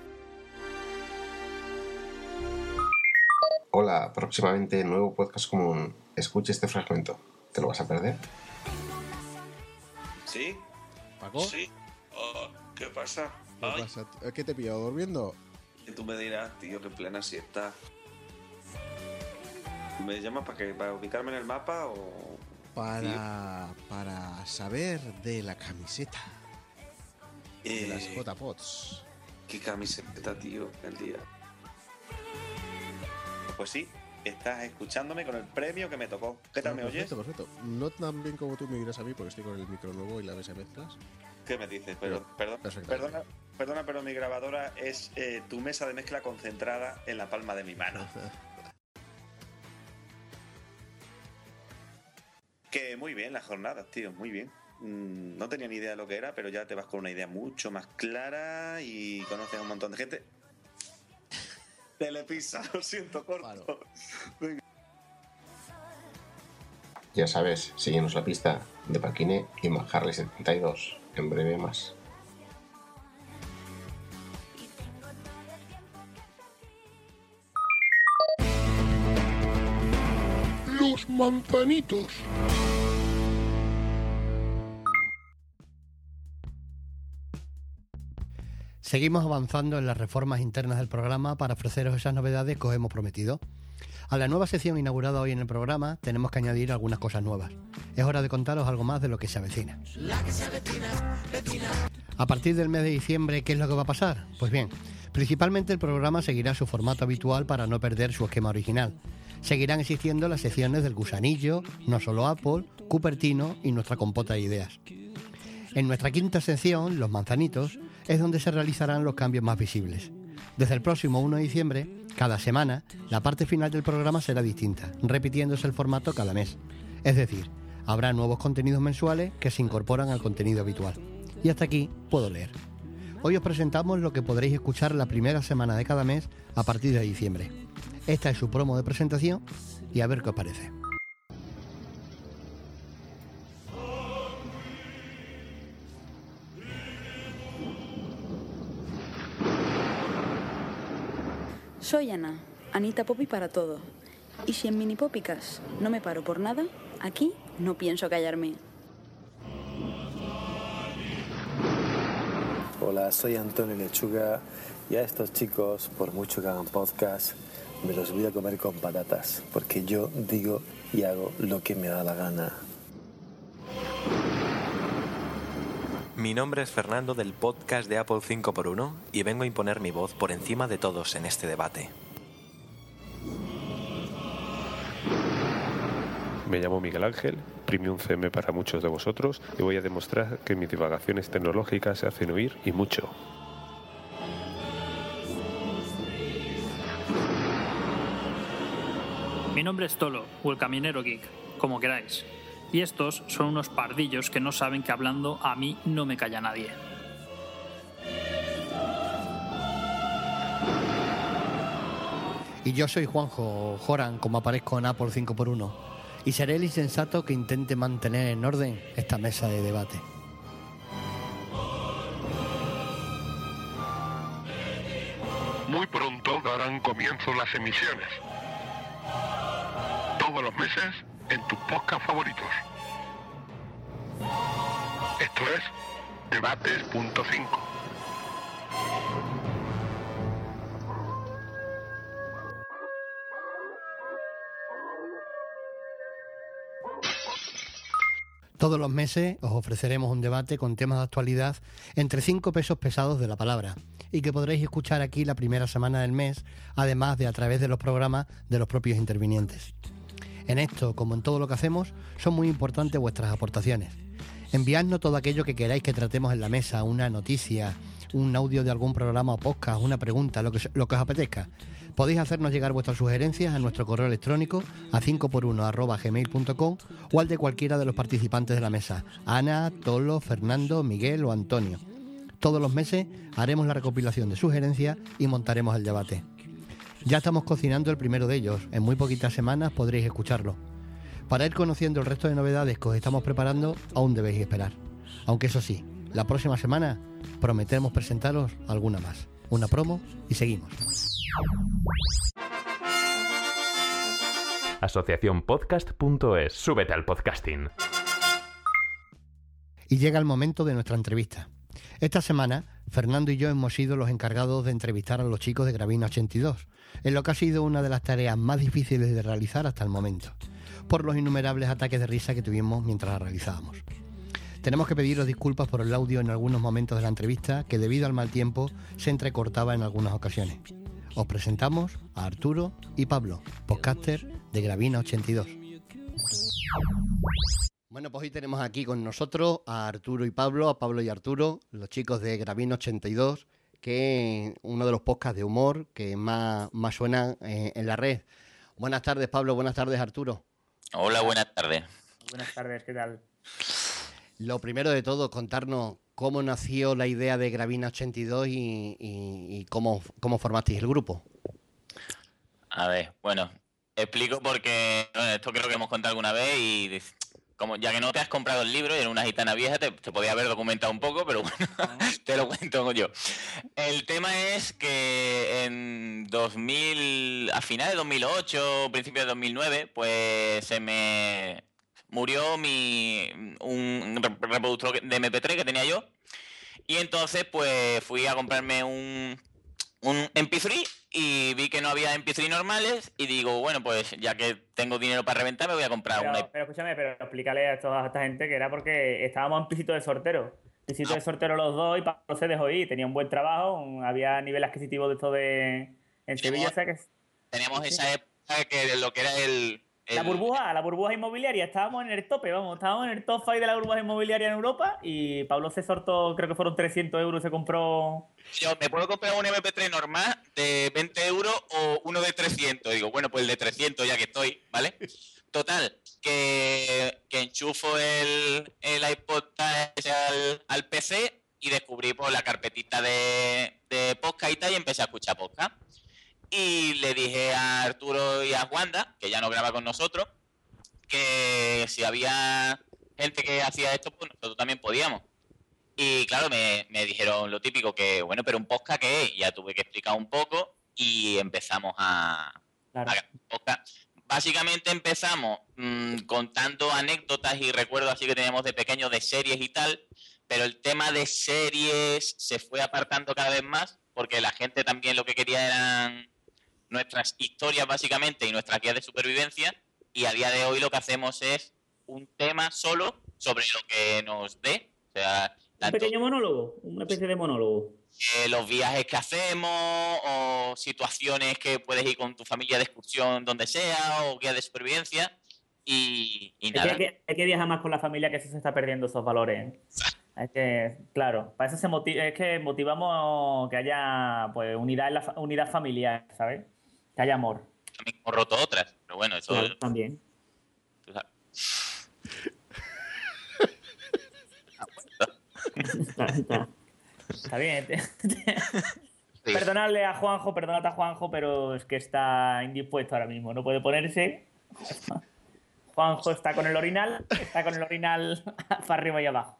Hola, próximamente nuevo podcast común. Escucha este fragmento. ¿Te lo vas a perder? ¿Sí? ¿Paco? Sí. Oh, ¿qué pasa? ¿Qué pasa? ¿Es que te he pillado durmiendo? Y tú me dirás, tío, que en plena siesta. ¿Me llamas para ubicarme en el mapa o...? Para saber de la camiseta. De las JPods. ¿Qué camiseta, tío? El día. Pues sí, estás escuchándome con el premio que me tocó. ¿Qué tal me oyes? Perfecto. No tan bien como tú me dirás a mí, porque estoy con el micro nuevo y la ves a mezclas. ¿Qué me dices? Perdona, pero mi grabadora es tu mesa de mezcla concentrada en la palma de mi mano. Que muy bien las jornadas, tío, muy bien. No tenía ni idea de lo que era, pero ya te vas con una idea mucho más clara y conoces a un montón de gente. Telepisa, lo siento, corto. Venga. Ya sabes, síguenos la pista de Parquine y Harley 72. En breve más. Los manzanitos. Seguimos avanzando en las reformas internas del programa para ofreceros esas novedades que os hemos prometido. A la nueva sección inaugurada hoy en el programa tenemos que añadir algunas cosas nuevas. Es hora de contaros algo más de lo que se avecina. A partir del mes de diciembre, ¿qué es lo que va a pasar? Pues bien, principalmente el programa seguirá su formato habitual para no perder su esquema original. Seguirán existiendo las secciones del Gusanillo, No Solo Apple, Cupertino y nuestra compota de ideas. En nuestra quinta sección, Los Manzanitos, es donde se realizarán los cambios más visibles. Desde el próximo 1 de diciembre, cada semana, la parte final del programa será distinta, repitiéndose el formato cada mes. Es decir, habrá nuevos contenidos mensuales que se incorporan al contenido habitual. Y hasta aquí puedo leer. Hoy os presentamos lo que podréis escuchar la primera semana de cada mes a partir de diciembre. Esta es su promo de presentación y a ver qué os parece. Soy Ana, Anita Poppy para todo. Y si en Mini Popicas no me paro por nada, aquí no pienso callarme. Hola, soy Antonio Lechuga y a estos chicos, por mucho que hagan podcast, me los voy a comer con patatas, porque yo digo y hago lo que me da la gana. Mi nombre es Fernando del podcast de Apple 5x1 y vengo a imponer mi voz por encima de todos en este debate. Me llamo Miguel Ángel, Premium CM para muchos de vosotros, y voy a demostrar que mis divagaciones tecnológicas se hacen oír y mucho. Mi nombre es Tolo, o el Caminero Geek, como queráis. Y estos son unos pardillos que no saben que hablando a mí no me calla nadie. Y yo soy Juanjo Joran, como aparezco en Apple 5x1, y seré el insensato que intente mantener en orden esta mesa de debate. Muy pronto darán comienzo las emisiones. Todos los meses en tus podcasts favoritos. Esto es Debates.5. Todos los meses os ofreceremos un debate con temas de actualidad entre 5 pesos pesados de la palabra y que podréis escuchar aquí la primera semana del mes, además de a través de los programas de los propios intervinientes. En esto, como en todo lo que hacemos, son muy importantes vuestras aportaciones. Enviadnos todo aquello que queráis que tratemos en la mesa, una noticia, un audio de algún programa o podcast, una pregunta, lo que os apetezca. Podéis hacernos llegar vuestras sugerencias a nuestro correo electrónico a 5x1@gmail.com o al de cualquiera de los participantes de la mesa, Ana, Tolo, Fernando, Miguel o Antonio. Todos los meses haremos la recopilación de sugerencias y montaremos el debate. Ya estamos cocinando el primero de ellos, en muy poquitas semanas podréis escucharlo. Para ir conociendo el resto de novedades que os estamos preparando, aún debéis esperar. Aunque eso sí, la próxima semana prometemos presentaros alguna más. Una promo y seguimos. Asociacionpodcast.es. Súbete al podcasting. Y llega el momento de nuestra entrevista. Esta semana, Fernando y yo hemos sido los encargados de entrevistar a los chicos de Gravina 82, en lo que ha sido una de las tareas más difíciles de realizar hasta el momento, por los innumerables ataques de risa que tuvimos mientras la realizábamos. Tenemos que pediros disculpas por el audio en algunos momentos de la entrevista, que debido al mal tiempo se entrecortaba en algunas ocasiones. Os presentamos a Arturo y Pablo, podcaster de Gravina 82. Bueno, pues hoy tenemos aquí con nosotros a Arturo y Pablo, a Pablo y Arturo, los chicos de Gravina 82, que es uno de los podcasts de humor que más suenan en la red. Buenas tardes, Pablo, buenas tardes, Arturo. Hola, buenas tardes. Buenas tardes, ¿qué tal? Lo primero de todo, contarnos cómo nació la idea de Gravina 82 y cómo formasteis el grupo. A ver, bueno, explico porque esto creo que hemos contado alguna vez y como ya que no te has comprado el libro y en una gitana vieja te podía haber documentado un poco, pero bueno, te lo cuento yo. El tema es que en 2000, a finales de 2008, principios de 2009, pues se me murió un reproductor de MP3 que tenía yo y entonces pues fui a comprarme un MP3 y vi que no había MP3 normales y digo, bueno, pues ya que tengo dinero para reventar me voy a comprar una. Pero escúchame, pero explícale a esta gente que era porque estábamos en pisito de sortero. Pisito de sortero los dos y Pablo se dejó ir. Tenía un buen trabajo, había nivel adquisitivo de esto en Sevilla. O sea que... Teníamos esa época que lo que era La burbuja inmobiliaria, estábamos en el tope, estábamos en el top 5 de la burbuja inmobiliaria en Europa y Pablo se sortó, creo que fueron 300 euros, se compró... Yo me puedo comprar un MP3 normal de 20 euros o uno de 300. Digo, bueno, pues el de 300 ya que estoy, ¿vale? Total, que enchufo el iPod al PC y descubrí pues, la carpetita de podcast y tal y empecé a escuchar podcast. Y le dije a Arturo y a Wanda, que ya no graba con nosotros, que si había gente que hacía esto, pues nosotros también podíamos. Y claro, me dijeron lo típico, que bueno, pero un podcast, ¿qué es? Ya tuve que explicar un poco y empezamos a grabar un podcast. Básicamente empezamos contando anécdotas y recuerdos así que teníamos de pequeños de series y tal, pero el tema de series se fue apartando cada vez más porque la gente también lo que quería eran nuestras historias básicamente y nuestras guías de supervivencia, y a día de hoy lo que hacemos es un tema solo sobre lo que nos dé. O sea, un pequeño monólogo, una especie de monólogo. Los viajes que hacemos o situaciones que puedes ir con tu familia de excursión donde sea o guías de supervivencia y nada. Hay que viajar más con la familia, que eso se está perdiendo esos valores. Es que, claro, para eso es que motivamos que haya pues unidad familiar, ¿sabes? Que haya amor. También hemos roto otras, pero bueno, eso... Claro, también. Está bien. Sí. Perdonadle a Juanjo, pero es que está indispuesto ahora mismo. No puede ponerse. Juanjo está con el orinal para arriba y abajo.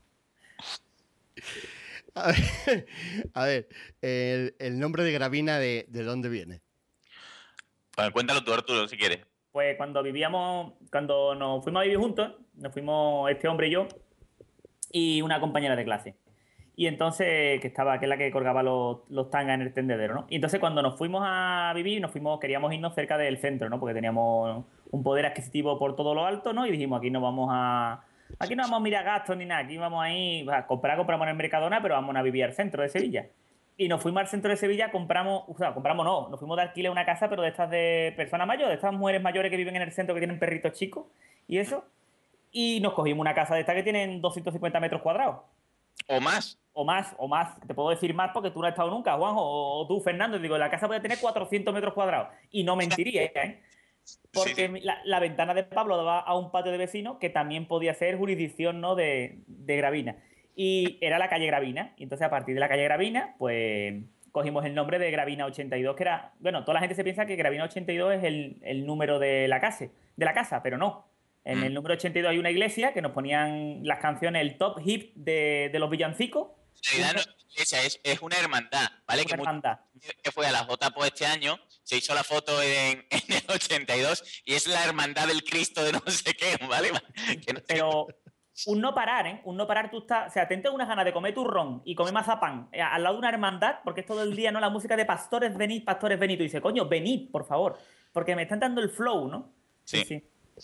A ver, el nombre de Gravina, ¿de dónde viene? Pues cuéntalo tú, Arturo, si quieres. Pues cuando nos fuimos a vivir juntos, nos fuimos este hombre y yo y una compañera de clase. Y entonces, que es la que colgaba los tangas en el tendedero, ¿no? Y entonces cuando nos fuimos a vivir, queríamos irnos cerca del centro, ¿no? Porque teníamos un poder adquisitivo por todo lo alto, ¿no? Y dijimos, aquí no vamos a mirar gastos ni nada, aquí vamos a ir a compramos en el Mercadona, pero vamos a vivir al centro de Sevilla. Y nos fuimos al centro de Sevilla, nos fuimos de alquiler una casa, pero de estas de personas mayores, de estas mujeres mayores que viven en el centro, que tienen perritos chicos y eso. Y nos cogimos una casa de estas que tienen 250 metros cuadrados. ¿O más? O más. Te puedo decir más porque tú no has estado nunca, Juanjo, o tú, Fernando. Digo, la casa puede tener 400 metros cuadrados. Y no mentiría, ¿eh? Porque sí. La ventana de Pablo daba a un patio de vecinos que también podía ser jurisdicción, ¿no? de Gravina. Y era la calle Gravina. Y entonces, a partir de la calle Gravina, pues cogimos el nombre de Gravina 82, que era... Bueno, toda la gente se piensa que Gravina 82 es el número de la casa, pero no. En el número 82 hay una iglesia que nos ponían las canciones, el top hit de los villancicos. En realidad no es iglesia, es una hermandad, ¿vale? Una hermandad. Que fue a la JPO este año, se hizo la foto en el 82 y es la hermandad del Cristo de no sé qué, ¿vale? Que no pero un no parar, ¿eh? Un no parar, tú estás... O sea, te unas ganas de comer turrón y comer mazapán al lado de una hermandad, porque es todo el día, ¿no? La música de pastores, venid. Y dice, coño, venid, por favor, porque me están dando el flow, ¿no? Sí.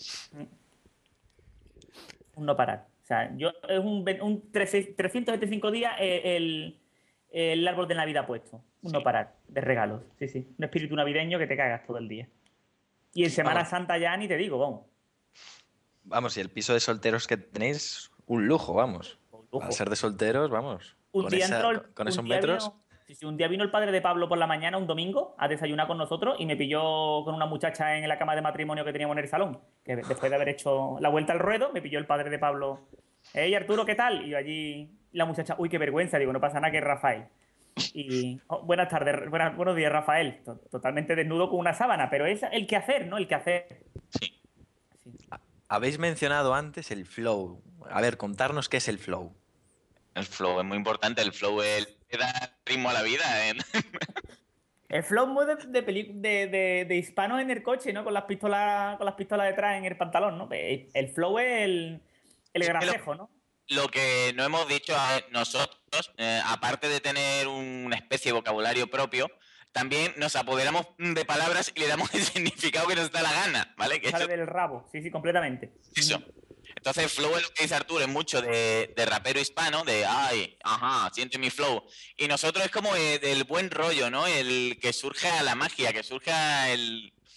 Un no parar. O sea, es un 325 días el árbol de Navidad puesto. Un no parar de regalos. Sí. Un espíritu navideño que te cagas todo el día. Y en Semana Santa ya ni te digo, vamos. Vamos, y el piso de solteros que tenéis, un lujo, vamos. Al ser de solteros, vamos. Con esos metros... Un día vino el padre de Pablo por la mañana, un domingo, a desayunar con nosotros y me pilló con una muchacha en la cama de matrimonio que teníamos en el salón. Que después de haber hecho la vuelta al ruedo, me pilló el padre de Pablo. Hey, Arturo, ¿qué tal? Y yo allí, la muchacha, uy, qué vergüenza. Digo, no pasa nada, que es Rafael. Y buenas tardes, buenos días, Rafael. Totalmente desnudo con una sábana, pero es el quehacer, ¿no? El quehacer. Sí. Habéis mencionado antes el flow. A ver, contarnos qué es el flow. El flow es muy importante. El flow es que da ritmo a la vida, ¿eh? El flow muy de hispanos en el coche, ¿no? Con las pistolas detrás en el pantalón, ¿no? El flow es el gracejo, ¿no? Lo que no hemos dicho nosotros, aparte de tener una especie de vocabulario propio, también nos apoderamos de palabras y le damos el significado que nos da la gana, ¿vale? Que sale del rabo, sí, completamente. Eso. Entonces, flow es lo que dice Arturo, es mucho de rapero hispano, de ay, ajá, siente mi flow. Y nosotros es como del buen rollo, ¿no? El que surja la magia, que surja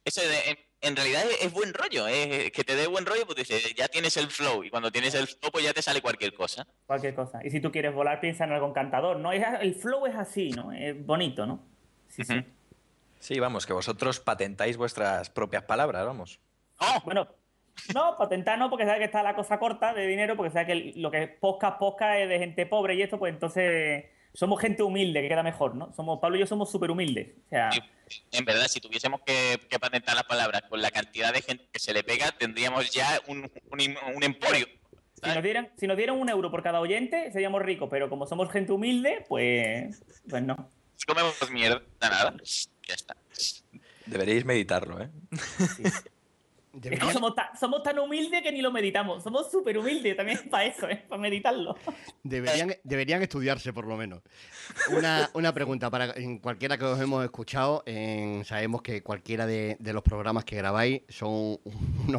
En realidad es buen rollo, es que te dé buen rollo, pues dices, ya tienes el flow, y cuando tienes el flow, pues ya te sale cualquier cosa. Cualquier cosa. Y si tú quieres volar, piensa en algo encantador, ¿no? El flow es así, ¿no? Es bonito, ¿no? Sí, sí. Sí, vamos, que vosotros patentáis vuestras propias palabras, vamos. ¡Oh! Bueno, no, patentar no, porque sabes que está la cosa corta de dinero, porque sabes que lo que es podcast es de gente pobre y esto, pues entonces somos gente humilde, que queda mejor, ¿no? Pablo y yo somos súper humildes. O sea, en verdad, si tuviésemos que patentar las palabras con la cantidad de gente que se le pega, tendríamos ya un emporio. Si nos dieran €1 por cada oyente, seríamos ricos, pero como somos gente humilde, pues no. Si comemos mierda, nada, ya está. Deberíais meditarlo, ¿eh? Sí. Es que somos tan humildes que ni lo meditamos. Somos súper humildes también para eso, para meditarlo. Deberían estudiarse, por lo menos. Una pregunta, para en cualquiera que os hemos escuchado, sabemos que cualquiera de los programas que grabáis son una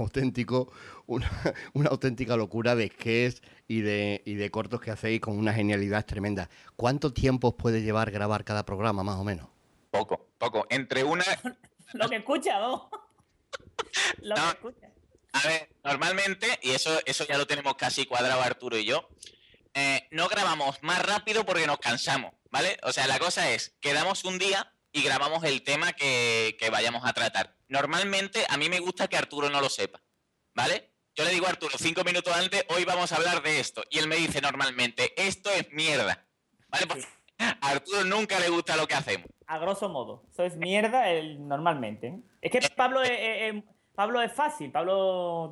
auténtica locura de sketches y de cortos que hacéis con una genialidad tremenda. ¿Cuánto tiempo os puede llevar grabar cada programa, más o menos? Poco. Entre una... Lo que escucha, ¿no? Lo que escucha. A ver, normalmente, y eso ya lo tenemos casi cuadrado Arturo y yo, no grabamos más rápido porque nos cansamos, ¿vale? O sea, la cosa es, quedamos un día y grabamos el tema que vayamos a tratar. Normalmente, a mí me gusta que Arturo no lo sepa, ¿vale? Yo le digo a Arturo 5 minutos antes, hoy vamos a hablar de esto. Y él me dice normalmente, esto es mierda, ¿vale? Porque a Arturo nunca le gusta lo que hacemos. A grosso modo. Eso es mierda normalmente. Es que Pablo es fácil. Pablo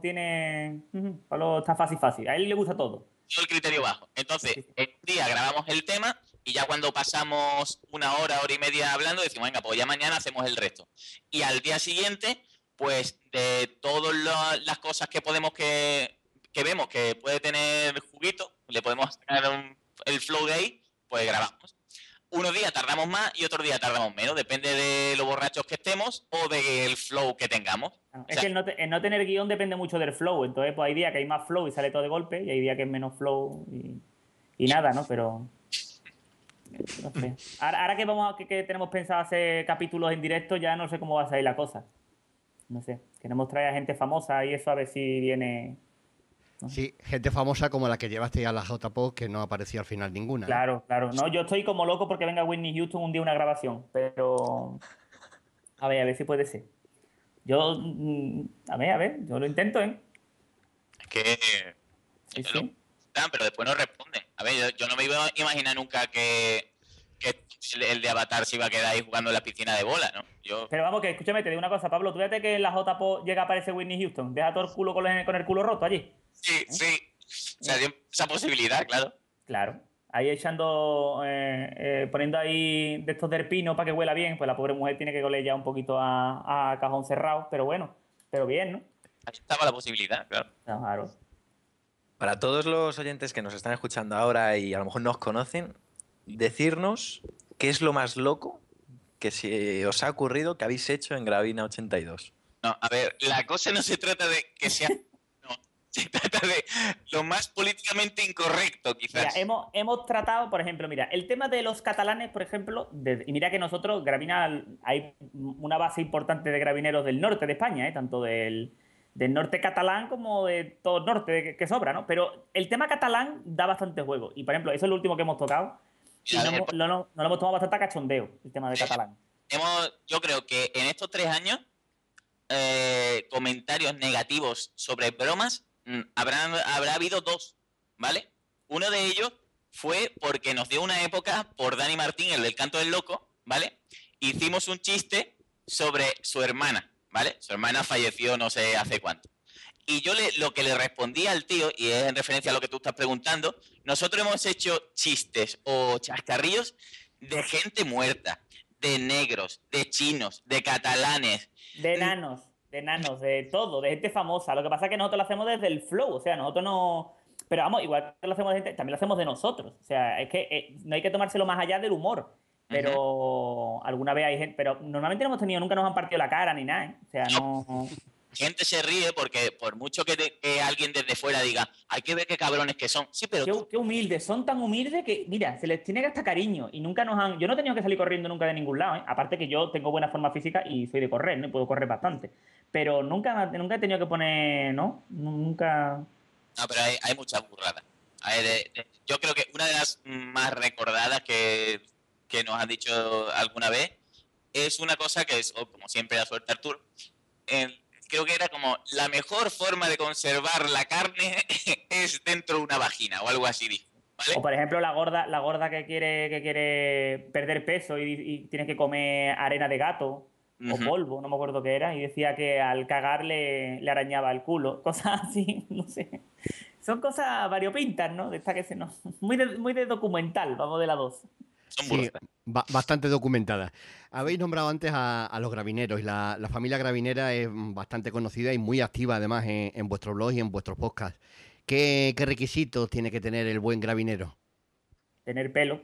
está fácil. A él le gusta todo. Yo el criterio bajo. Entonces, el día grabamos el tema y ya cuando pasamos una hora y media hablando, decimos, venga, pues ya mañana hacemos el resto. Y al día siguiente, pues de todas las cosas que podemos que vemos que puede tener juguito, le podemos sacar el flow de ahí, pues grabamos. Unos días tardamos más y otros días tardamos menos. Depende de lo borrachos que estemos o del flow que tengamos. Es que el no tener guión depende mucho del flow. Entonces, pues hay días que hay más flow y sale todo de golpe, y hay días que es menos flow y nada, ¿no? Pero... no sé. Ahora que tenemos pensado hacer capítulos en directo, ya no sé cómo va a salir la cosa. No sé. Queremos traer a gente famosa y eso, a ver si viene... ¿no? Sí, gente famosa como la que llevaste a la JPod, que no apareció al final ninguna. Claro. No, yo estoy como loco porque venga Whitney Houston un día a una grabación, pero... A ver si puede ser. A ver, yo lo intento, ¿eh? Es que... Sí. Pero después no responden. A ver, yo no me iba a imaginar nunca que el de Avatar se iba a quedar ahí jugando en la piscina de bola, ¿no? Pero vamos, que escúchame, te digo una cosa, Pablo. Tú fíjate que en la JPod llega a aparecer Whitney Houston. Deja todo el culo con el culo roto allí. Sí. O sea, esa posibilidad, claro. Claro. Ahí echando, poniendo ahí de estos derpinos para que huela bien, pues la pobre mujer tiene que oler ya un poquito a cajón cerrado, pero bueno, pero bien, ¿no? Ahí estaba la posibilidad, claro. Claro. Para todos los oyentes que nos están escuchando ahora y a lo mejor no os conocen, decirnos qué es lo más loco que se os ha ocurrido que habéis hecho en Gravina 82. No, a ver, la cosa no se trata de que sea... Se trata de lo más políticamente incorrecto, quizás. Mira, hemos tratado, por ejemplo, mira, el tema de los catalanes, por ejemplo, y mira que nosotros, Gravina, hay una base importante de gravineros del norte de España, tanto del norte catalán como de todo el norte que sobra, ¿no? Pero el tema catalán da bastante juego. Y, por ejemplo, eso es lo último que hemos tocado. Y no lo hemos tomado bastante a cachondeo, el tema de catalán. Yo creo que en estos 3 años, comentarios negativos sobre bromas, habrá habido 2, ¿vale? Uno de ellos fue porque nos dio una época por Dani Martín, el del Canto del Loco, ¿vale? Hicimos un chiste sobre su hermana, ¿vale? Su hermana falleció no sé hace cuánto. Y yo lo que le respondí al tío, y es en referencia a lo que tú estás preguntando, nosotros hemos hecho chistes o chascarrillos de gente muerta, de negros, de chinos, de catalanes. De enanos, de todo, de gente famosa. Lo que pasa es que nosotros lo hacemos desde el flow, o sea, nosotros no... Pero vamos, igual que lo hacemos de gente, también lo hacemos de nosotros. O sea, es que no hay que tomárselo más allá del humor. Pero alguna vez hay gente... Pero normalmente no hemos tenido, nunca nos han partido la cara ni nada, ¿eh? O sea, no... gente se ríe porque por mucho que alguien desde fuera diga, hay que ver qué cabrones que son. Sí, pero qué humildes, son tan humildes que, mira, se les tiene que hasta cariño y nunca nos han... Yo no he tenido que salir corriendo nunca de ningún lado, ¿eh? Aparte que yo tengo buena forma física y soy de correr, ¿no? Y puedo correr bastante. Pero nunca he tenido que poner, ¿no? Nunca... No, pero hay muchas burradas. Yo creo que una de las más recordadas que nos han dicho alguna vez es una cosa que es, como siempre la suerte Arturo, creo que era como la mejor forma de conservar la carne es dentro de una vagina o algo así, ¿vale? O por ejemplo la gorda que quiere perder peso y tiene que comer arena de gato o polvo, no me acuerdo qué era, y decía que al cagar le arañaba el culo, cosas así, no sé. Son cosas variopintas, ¿no? De esta que muy de documental, vamos de la 2. Sí, bastante documentada. Habéis nombrado antes a los gravineros y la familia gravinera es bastante conocida y muy activa además en vuestro blog y en vuestros podcasts. ¿Qué requisitos tiene que tener el buen gravinero? Tener pelo,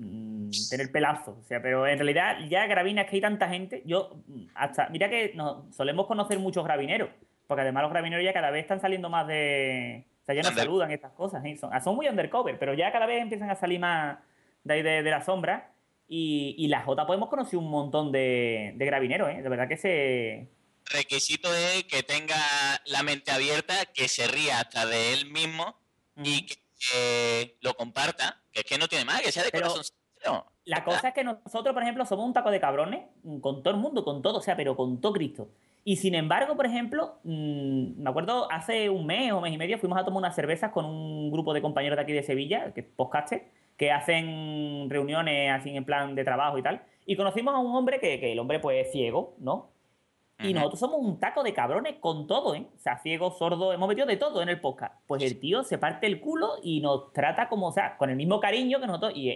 tener pelazo. O sea, pero en realidad ya gravinas que hay tanta gente, mira que nos solemos conocer muchos gravineros, porque además los gravineros ya cada vez están saliendo más de... O sea, ya nos saludan estas cosas, ¿eh? Son muy undercover, pero ya cada vez empiezan a salir más de ahí de la sombra. Y la Jota pues hemos conocido un montón de gravineros, ¿eh? De verdad que se... Requisito es que tenga la mente abierta, que se ría hasta de él mismo y que lo comparta, que es que no tiene más, que sea de corazón sincero. La cosa es que nosotros, por ejemplo, somos un taco de cabrones con todo el mundo, con todo, o sea, pero con todo Cristo. Y sin embargo, por ejemplo, me acuerdo hace un mes o mes y medio fuimos a tomar unas cervezas con un grupo de compañeros de aquí de Sevilla, que es podcaster, que hacen reuniones así en plan de trabajo y tal. Y conocimos a un hombre que el hombre pues es ciego, ¿no? Y nosotros somos un taco de cabrones con todo, ¿eh? O sea, ciego, sordo, hemos metido de todo en el podcast. Pues el tío se parte el culo y nos trata como, o sea, con el mismo cariño que nosotros. Y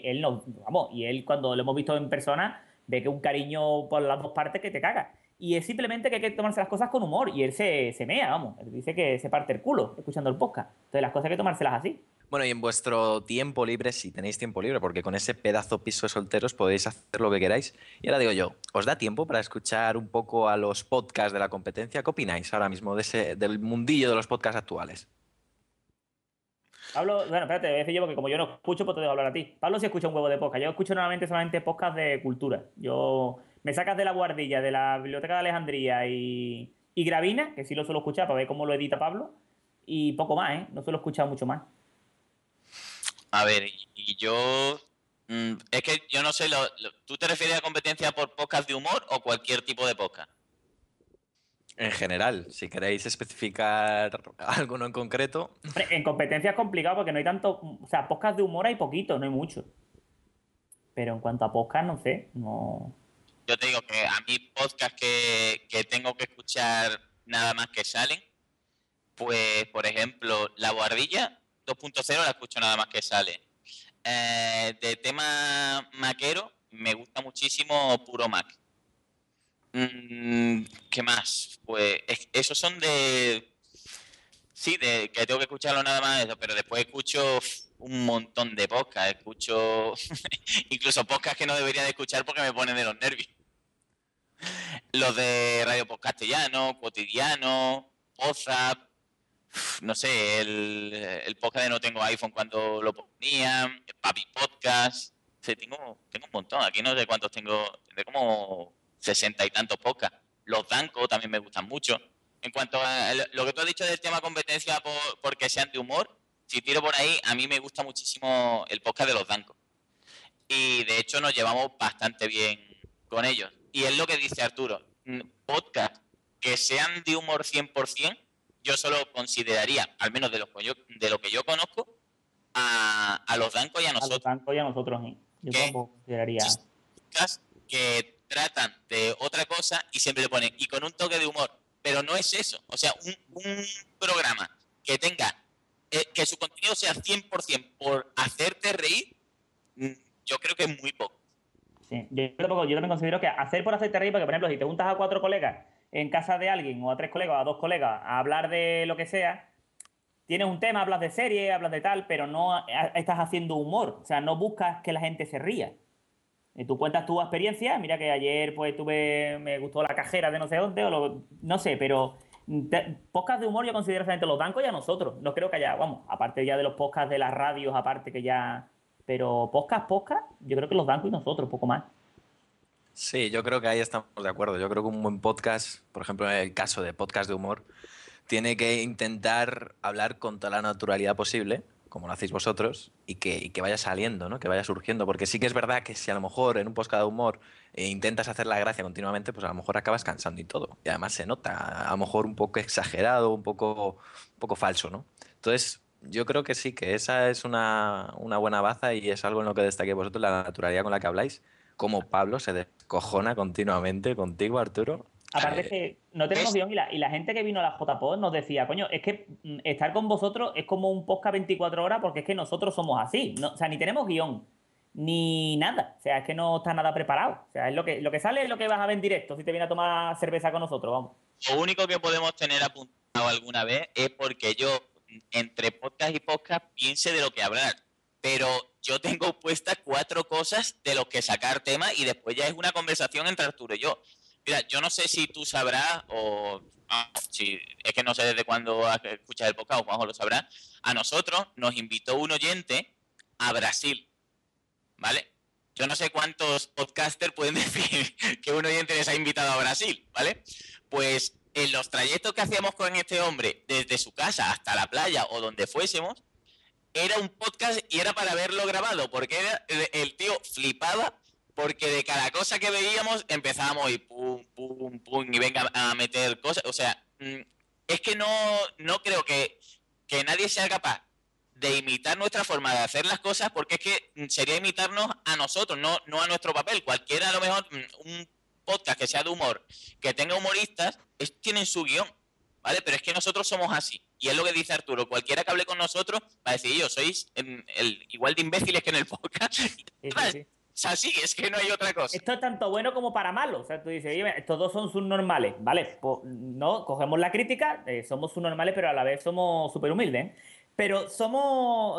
él cuando lo hemos visto en persona, ve que un cariño por las dos partes que te caga. Y es simplemente que hay que tomarse las cosas con humor. Y él se mea, vamos. Él dice que se parte el culo escuchando el podcast. Entonces las cosas hay que tomárselas así. Bueno, y en vuestro tiempo libre, si tenéis tiempo libre, porque con ese pedazo piso de solteros podéis hacer lo que queráis. Y ahora digo yo, ¿os da tiempo para escuchar un poco a los podcasts de la competencia? ¿Qué opináis ahora mismo del mundillo de los podcasts actuales? Pablo, bueno, espérate, voy a decir yo porque como yo no escucho, pues te dejo hablar a ti. Pablo sí escucha un huevo de podcast. Yo escucho normalmente solamente podcasts de cultura. Yo me sacas de la guardilla, de la Biblioteca de Alejandría y Gravina, que sí lo suelo escuchar para ver cómo lo edita Pablo, y poco más, ¿eh? No suelo escuchar mucho más. A ver, y yo... es que yo no sé, ¿tú te refieres a competencia por podcast de humor o cualquier tipo de podcast? En general, si queréis especificar alguno en concreto... Hombre, en competencia es complicado porque no hay tanto... O sea, podcast de humor hay poquito, no hay mucho. Pero en cuanto a podcast, no sé, no... Yo te digo que a mí podcast que tengo que escuchar nada más que salen, pues, por ejemplo, La Guardilla 2.0 la escucho nada más que sale. De tema maquero, me gusta muchísimo Puro Mac. ¿Qué más? Pues esos son de... Sí, de que tengo que escucharlo nada más eso, pero después escucho un montón de podcasts. Escucho incluso podcasts que no debería de escuchar porque me ponen de los nervios. Los de Radio Podcastellano, Cotidiano, WhatsApp, no sé, el podcast de No Tengo iPhone cuando lo ponía, el Papi Podcast. Sí, tengo un montón. Aquí no sé cuántos tengo, tendré como 60 y tantos podcasts. Los Danco también me gustan mucho. En cuanto a lo que tú has dicho del tema competencia porque sean de humor, si tiro por ahí, a mí me gusta muchísimo el podcast de los Danco. Y de hecho nos llevamos bastante bien con ellos. Y es lo que dice Arturo, podcast que sean de humor 100%, yo solo consideraría, al menos de lo que yo conozco, a los Danco y a nosotros. A los Danco y a nosotros, ¿eh? Yo tampoco consideraría. Que tratan de otra cosa y siempre le ponen, y con un toque de humor. Pero no es eso. O sea, un programa que tenga, que su contenido sea 100% por hacerte reír, yo creo que es muy poco. Sí, yo también considero que hacer por hacerte reír, porque por ejemplo, si te juntas a 4 colegas en casa de alguien, o a 3 colegas, o a 2 colegas, a hablar de lo que sea, tienes un tema, hablas de serie, hablas de tal, pero no estás haciendo humor. O sea, no buscas que la gente se ría. Tú cuentas tu experiencia, mira que ayer pues me gustó la cajera de no sé dónde, no sé, pero Podcast de humor yo considero solamente los Dancos y a nosotros. No creo que haya, vamos, aparte ya de los podcasts de las radios, aparte que ya... Pero podcast, yo creo que los Dancos y nosotros, poco más. Sí, yo creo que ahí estamos de acuerdo. Yo creo que un buen podcast, por ejemplo, en el caso de podcast de humor, tiene que intentar hablar con toda la naturalidad posible, como lo hacéis vosotros, y que vaya saliendo, ¿no? Que vaya surgiendo. Porque sí que es verdad que si a lo mejor en un podcast de humor intentas hacer la gracia continuamente, pues a lo mejor acabas cansando y todo. Y además se nota, a lo mejor un poco exagerado, un poco falso, ¿no? Entonces, yo creo que sí, que esa es una buena baza y es algo en lo que destaqué vosotros, la naturalidad con la que habláis. Como Pablo se descojona continuamente contigo, Arturo. Aparte es que no tenemos guión y la gente que vino a la JPod nos decía, coño, es que estar con vosotros es como un podcast 24 horas porque es que nosotros somos así. No, o sea, ni tenemos guión, ni nada. O sea, es que no está nada preparado. O sea, es lo que sale es lo que vas a ver en directo si te vienes a tomar cerveza con nosotros, vamos. Lo único que podemos tener apuntado alguna vez es porque yo, entre podcast y podcast, piense de lo que hablar. Pero yo tengo puestas 4 cosas de los que sacar tema y después ya es una conversación entre Arturo y yo. Mira, yo no sé si tú sabrás o... si, es que no sé desde cuándo escuchas el podcast o Juanjo lo sabrá. A nosotros nos invitó un oyente a Brasil, ¿vale? Yo no sé cuántos podcasters pueden decir que un oyente les ha invitado a Brasil, ¿vale? Pues en los trayectos que hacíamos con este hombre desde su casa hasta la playa o donde fuésemos, era un podcast y era para verlo grabado, porque el tío flipaba, porque de cada cosa que veíamos empezábamos y pum, pum, pum, y venga a meter cosas. O sea, es que no creo que nadie sea capaz de imitar nuestra forma de hacer las cosas, porque es que sería imitarnos a nosotros, no a nuestro papel. Cualquiera, a lo mejor, un podcast que sea de humor, que tenga humoristas, tienen su guión, ¿vale? Pero es que nosotros somos así. Y es lo que dice Arturo. Cualquiera que hable con nosotros va a decir, yo sois igual de imbéciles que en el podcast. Sí. O sea, sí, es que no hay otra cosa. Esto es tanto bueno como para malo. O sea, tú dices, oye, estos dos son subnormales. Vale, pues no, cogemos la crítica, somos subnormales, pero a la vez somos súper humildes, ¿eh? Pero somos...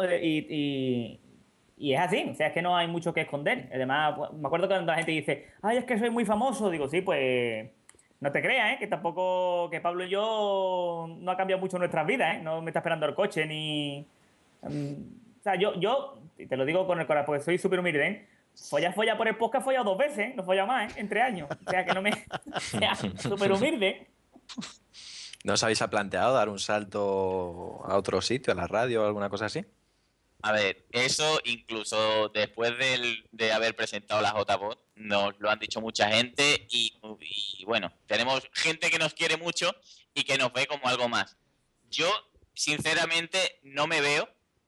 y es así, o sea, es que no hay mucho que esconder. Además, me acuerdo cuando la gente dice, ay, es que soy muy famoso. Digo, sí, pues... No te creas, ¿eh? Que tampoco... Que Pablo y yo no ha cambiado mucho nuestras vidas, ¿eh? No me está esperando el coche ni... o sea, yo te lo digo con el corazón, porque soy súper humilde, ¿eh? Folla por el podcast, he follado 2 veces, ¿eh? No he follado más, ¿eh? Entre años. O sea, que no me... O sea, súper humilde. ¿No os habéis planteado dar un salto a otro sitio, a la radio o alguna cosa así? A ver, eso incluso después de haber presentado la JPod, nos lo han dicho mucha gente y bueno, tenemos gente que nos quiere mucho y que nos ve como algo más. Yo, sinceramente, no me veo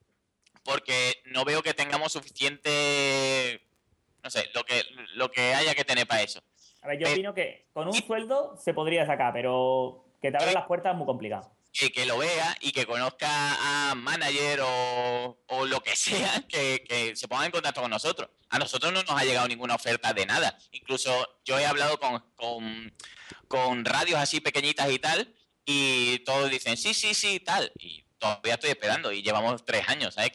porque no veo que tengamos suficiente, no sé, lo que haya que tener para eso. A ver, yo opino que con un sueldo se podría sacar, pero que te abran las puertas es muy complicado. Que lo vea y que conozca a manager o lo que sea, que se ponga en contacto con nosotros. A nosotros no nos ha llegado ninguna oferta de nada. Incluso yo he hablado con radios así pequeñitas y tal, y todos dicen sí, tal. Y todavía estoy esperando y llevamos 3 años, ¿sabes?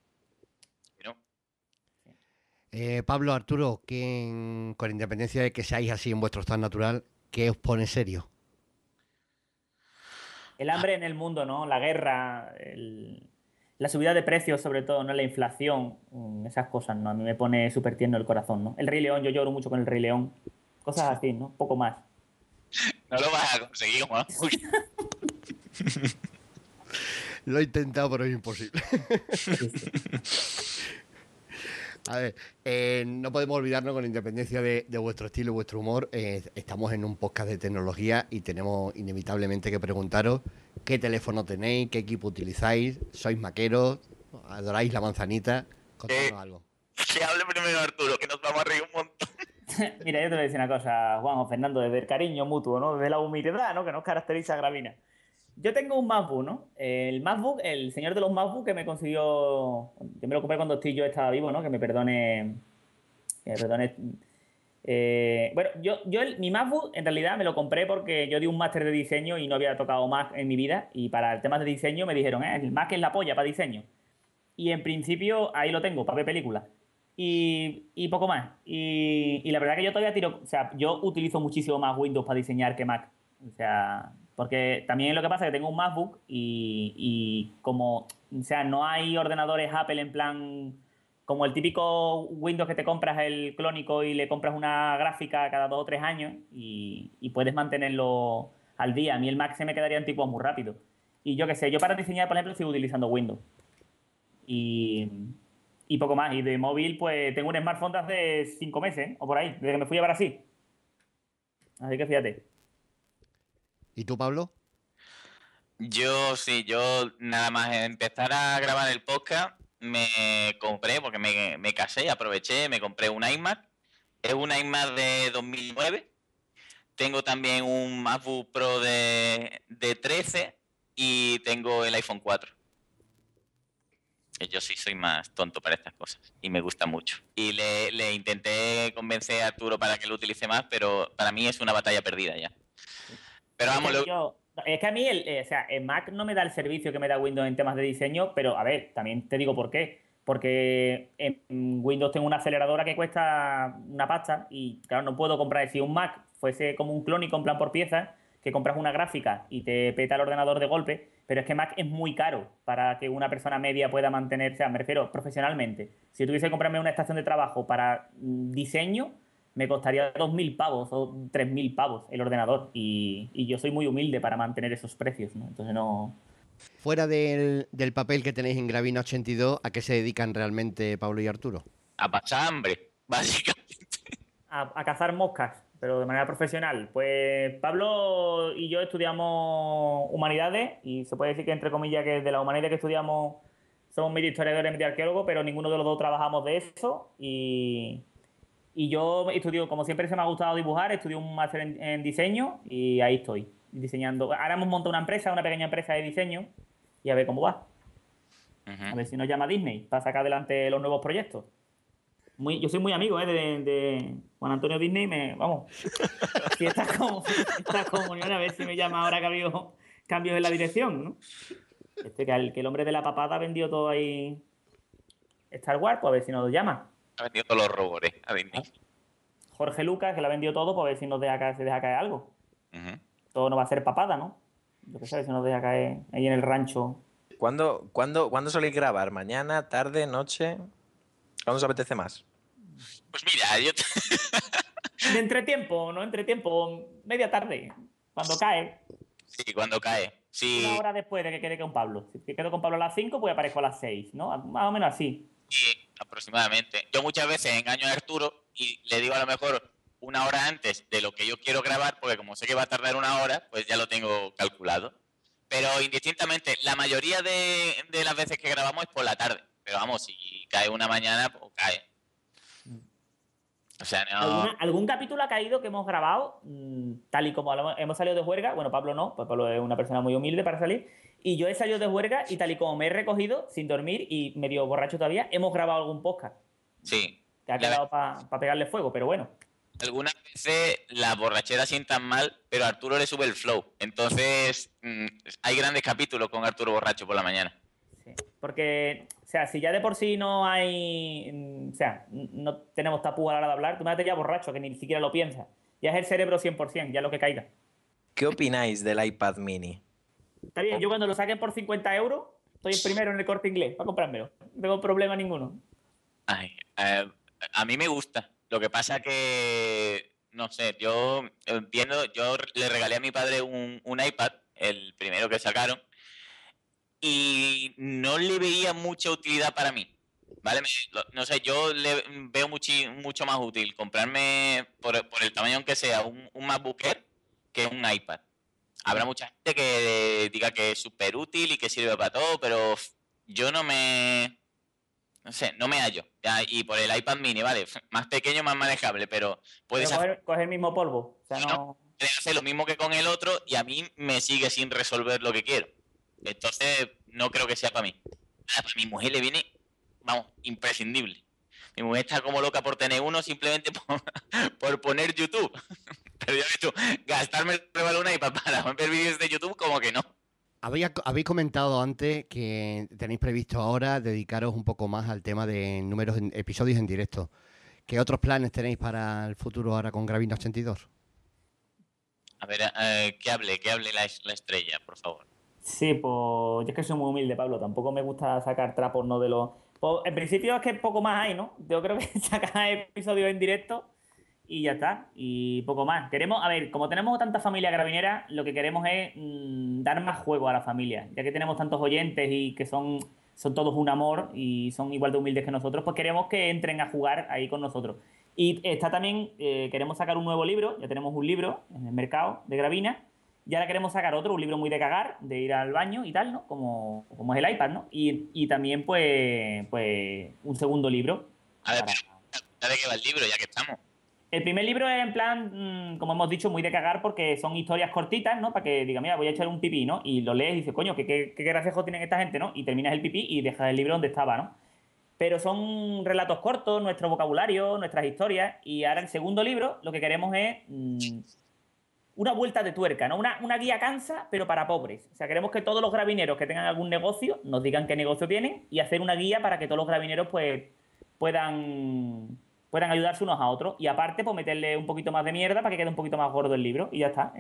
Pablo, Arturo, con independencia de que seáis así en vuestro estado natural, ¿qué os pone serio? El hambre en el mundo, ¿no? La guerra, la subida de precios, sobre todo, ¿no? La inflación, esas cosas, ¿no? A mí me pone súper tierno el corazón, ¿no? El Rey León, yo lloro mucho con el Rey León. Cosas así, ¿no? Poco más. No lo vas a conseguir, Juan. Lo he intentado, pero es imposible. A ver, no podemos olvidarnos, con independencia de vuestro estilo y vuestro humor, estamos en un podcast de tecnología y tenemos inevitablemente que preguntaros qué teléfono tenéis, qué equipo utilizáis, sois maqueros, adoráis la manzanita, contadnos algo. Que hable primero Arturo, que nos vamos a reír un montón. Mira, yo te voy a decir una cosa, Juanjo, Fernando, desde el cariño mutuo, ¿no? Desde la humildad, ¿no? Que nos caracteriza a Gravina. Yo tengo un MacBook, ¿no? El MacBook, el señor de los MacBook que me consiguió... Yo me lo compré cuando Steve Jobs estaba vivo, ¿no? Que me perdone... bueno, mi MacBook en realidad me lo compré porque yo di un máster de diseño y no había tocado Mac en mi vida. Y para el tema de diseño me dijeron, el Mac es la polla para diseño. Y en principio ahí lo tengo, para ver películas. Y poco más. Y la verdad que yo todavía tiro... O sea, yo utilizo muchísimo más Windows para diseñar que Mac. O sea... Porque también lo que pasa es que tengo un MacBook y como, o sea, no hay ordenadores Apple en plan como el típico Windows que te compras el clónico y le compras una gráfica cada 2 o 3 años y puedes mantenerlo al día. A mí el Mac se me quedaría antiguo muy rápido. Y yo qué sé, yo para diseñar, por ejemplo, sigo utilizando Windows. Y poco más. Y de móvil, pues tengo un smartphone de hace 5 meses, o por ahí, desde que me fui a Brasil. Así que fíjate. ¿Y tú, Pablo? Yo nada más empezar a grabar el podcast, me compré, porque me casé, aproveché, me compré un iMac. Es un iMac de 2009. Tengo también un MacBook Pro de 13 y tengo el iPhone 4. Yo sí soy más tonto para estas cosas y me gusta mucho. Y le intenté convencer a Arturo para que lo utilice más, pero para mí es una batalla perdida ya. Pero vamos, es que a mí el Mac no me da el servicio que me da Windows en temas de diseño, pero a ver, también te digo por qué. Porque en Windows tengo una aceleradora que cuesta una pasta y claro, no puedo comprar. Si un Mac fuese como un clónico en plan por piezas, que compras una gráfica y te peta el ordenador de golpe, pero es que Mac es muy caro para que una persona media pueda mantenerse, o sea, me refiero profesionalmente. Si tuviese que comprarme una estación de trabajo para diseño, me costaría 2.000 pavos o 3.000 pavos el ordenador y yo soy muy humilde para mantener esos precios, ¿no? Entonces no... Fuera del papel que tenéis en Gravina 82, ¿a qué se dedican realmente Pablo y Arturo? A pasar hambre, básicamente. A cazar moscas, pero de manera profesional. Pues Pablo y yo estudiamos humanidades y se puede decir que, entre comillas, que de la humanidad que estudiamos somos medio historiadores, medio arqueólogos, pero ninguno de los dos trabajamos de eso. Y yo estudio, como siempre se me ha gustado dibujar, estudié un máster en diseño y ahí estoy, diseñando. Ahora hemos montado una empresa, una pequeña empresa de diseño y a ver cómo va. A ver si nos llama Disney para sacar adelante los nuevos proyectos. Yo soy muy amigo de Juan Antonio Disney. Vamos, si esta comunión, a ver si me llama ahora que ha habido cambios en la dirección, ¿no? Que el hombre de la papada ha vendido todo ahí Star Wars, pues a ver si nos llama. Ha vendido todos los robores a Disney. Jorge Lucas, que la ha vendido todo, pues a ver si se deja caer algo. Todo no va a ser papada, ¿no? Yo qué sé, si nos deja caer ahí en el rancho. ¿Cuándo soléis grabar? ¿Mañana, tarde, noche? ¿Cuándo os apetece más? Pues mira, De entretiempo, media tarde, cuando cae. Sí, cuando cae. Sí. Una hora después de que quede con Pablo. Si quedo con Pablo a las 5, pues aparezco a las 6, ¿no? Más o menos así. Sí, aproximadamente. Yo muchas veces engaño a Arturo y le digo a lo mejor una hora antes de lo que yo quiero grabar, porque como sé que va a tardar una hora, pues ya lo tengo calculado. Pero indistintamente, la mayoría de las veces que grabamos es por la tarde. Pero vamos, si cae una mañana, pues cae. O sea, no... ¿Algún capítulo ha caído que hemos grabado? Tal y como hemos salido de juerga, bueno, Pablo no, pues Pablo es una persona muy humilde para salir, y yo he salido de juerga y tal y como me he recogido sin dormir y medio borracho todavía, hemos grabado algún podcast. Sí. Que ha quedado para pegarle fuego, pero bueno. Algunas veces las borracheras sientan mal, pero a Arturo le sube el flow. Entonces, hay grandes capítulos con Arturo borracho por la mañana. Sí, porque, o sea, si ya de por sí no hay... O sea, no tenemos tapú a la hora de hablar, tú me ya borracho, que ni siquiera lo piensas. Ya es el cerebro 100%, ya lo que caiga. ¿Qué opináis del iPad mini? Está bien, yo cuando lo saquen por 50 euros, estoy el primero en el Corte Inglés para comprármelo. No tengo problema ninguno. Ay, a mí me gusta. Lo que pasa que, no sé, yo le regalé a mi padre un iPad, el primero que sacaron, y no le veía mucha utilidad para mí, ¿vale? No sé, yo le veo mucho más útil comprarme, por el tamaño aunque sea, un MacBook Air que un iPad. Habrá mucha gente que diga que es súper útil y que sirve para todo, pero yo no me hallo. Ya, y por el iPad mini, vale, más pequeño, más manejable, pero puedes coger el mismo polvo. O sea, no... Puedes hacer lo mismo que con el otro y a mí me sigue sin resolver lo que quiero. Entonces, no creo que sea para mí. Para mi mujer le viene, vamos, imprescindible. Mi mujer está como loca por tener uno simplemente por poner YouTube. Pero ya ves tú, gastarme el iPad para ver vídeos de YouTube, como que no. Habéis comentado antes que tenéis previsto ahora dedicaros un poco más al tema de episodios en directo. ¿Qué otros planes tenéis para el futuro ahora con Gravina 82? A ver, que hable la estrella, por favor. Sí, pues yo es que soy muy humilde, Pablo. Tampoco me gusta sacar trapos, ¿no? De los... Pues, en principio es que poco más hay, ¿no? Yo creo que sacar episodios en directo y ya está. Y poco más. Queremos, a ver, como tenemos tanta familia carabinera, lo que queremos es dar más juego a la familia. Ya que tenemos tantos oyentes y que son todos un amor y son igual de humildes que nosotros, pues queremos que entren a jugar ahí con nosotros. Y está también, queremos sacar un nuevo libro. Ya tenemos un libro en el mercado de Gravina. Y ahora queremos sacar otro, un libro muy de cagar, de ir al baño y tal, ¿no? Como es el iPad, ¿no? Y también, pues un segundo libro. A ver, ¿de qué va el libro, ya que estamos? El primer libro es en plan, como hemos dicho, muy de cagar porque son historias cortitas, ¿no? Para que diga, mira, voy a echar un pipí, ¿no? Y lo lees y dices, coño, qué gracioso tienen esta gente, ¿no? Y terminas el pipí y dejas el libro donde estaba, ¿no? Pero son relatos cortos, nuestro vocabulario, nuestras historias. Y ahora el segundo libro lo que queremos es... una vuelta de tuerca, ¿no? Una guía cansa, pero para pobres. O sea, queremos que todos los gravineros que tengan algún negocio nos digan qué negocio tienen y hacer una guía para que todos los gravineros pues puedan ayudarse unos a otros. Y aparte, pues meterle un poquito más de mierda para que quede un poquito más gordo el libro. Y ya está.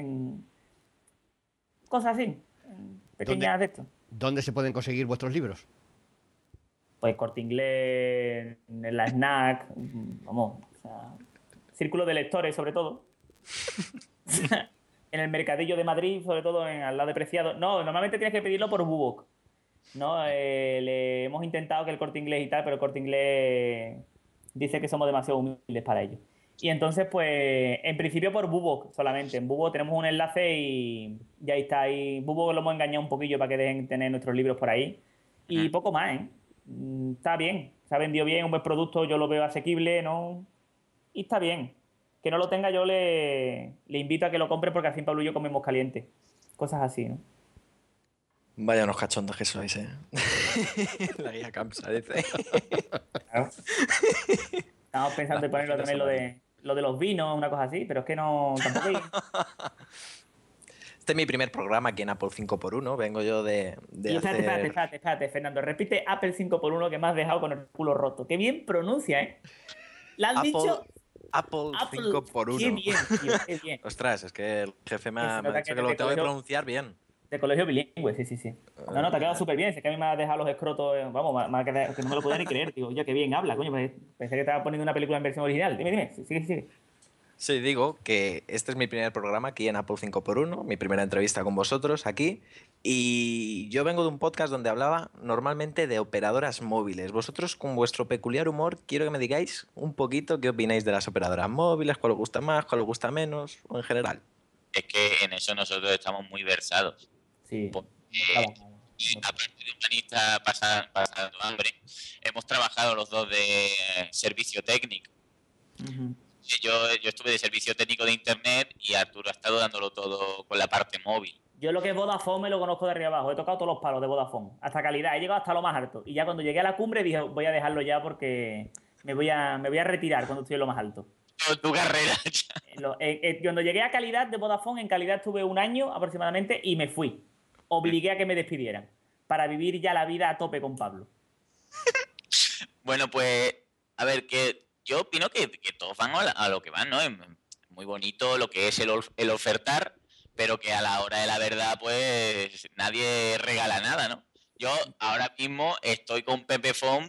Cosas así. Pequeñas de esto. ¿Dónde se pueden conseguir vuestros libros? Pues Corte Inglés, en la Snack, vamos, o sea, círculo de lectores sobre todo. En el mercadillo de Madrid, sobre todo al lado de Preciado. No, normalmente tienes que pedirlo por Bubok, ¿no? Le hemos intentado que el Corte Inglés y tal, pero el Corte Inglés dice que somos demasiado humildes para ello. Y entonces, pues, en principio por Bubok solamente. En Bubok tenemos un enlace y ahí está. Y Bubok lo hemos engañado un poquillo para que dejen tener nuestros libros por ahí. Y poco más, ¿eh? Está bien. Se ha vendido bien, un buen producto, yo lo veo asequible, ¿no? Y está bien. Que no lo tenga, yo le invito a que lo compre porque al fin Pablo y yo comemos caliente. Cosas así, ¿no? Vaya unos cachondos que sois, ¿eh? La guía Camsa, dice. Claro. Estamos pensando en ponerlo también lo de los vinos, una cosa así, pero es que no... Tampoco hay... Este es mi primer programa aquí en Apple 5x1. Vengo yo de espérate, Fernando. Repite Apple 5x1 que me has dejado con el culo roto. Qué bien pronuncia, ¿eh? ¿La has dicho? Apple 5x1. Qué bien, tío, qué bien. Ostras, es que el jefe me ha dicho que lo tengo que pronunciar bien. De colegio bilingüe, sí. No, te ha quedado súper bien. Es que a mí me ha dejado los escrotos... Vamos, me ha quedado, que no me lo podía ni creer. Digo, oye, qué bien habla, coño. Pensé que estaba poniendo una película en versión original. Dime. Sigue. Sí, digo que este es mi primer programa aquí en Apple 5x1, mi primera entrevista con vosotros aquí, y yo vengo de un podcast donde hablaba normalmente de operadoras móviles. Vosotros, con vuestro peculiar humor, quiero que me digáis un poquito qué opináis de las operadoras móviles, cuál os gusta más, cuál os gusta menos, o en general. Es que en eso nosotros estamos muy versados. Sí. Aparte de humanista pasando hambre, hemos trabajado los dos de servicio técnico. Yo estuve de servicio técnico de internet y Arturo ha estado dándolo todo con la parte móvil. Yo lo que es Vodafone me lo conozco de arriba abajo. He tocado todos los palos de Vodafone. Hasta calidad. He llegado hasta lo más alto. Y ya cuando llegué a la cumbre dije, voy a dejarlo ya porque me voy a retirar cuando estoy en lo más alto. Tu carrera ya. Cuando llegué a calidad de Vodafone, en calidad estuve 1 año aproximadamente y me fui. Obligué a que me despidieran para vivir ya la vida a tope con Pablo. Bueno, pues, a ver, que yo opino que todos van a lo que van, ¿no? Es muy bonito lo que es el ofertar, pero que a la hora de la verdad, pues, nadie regala nada, ¿no? Yo ahora mismo estoy con Pepephone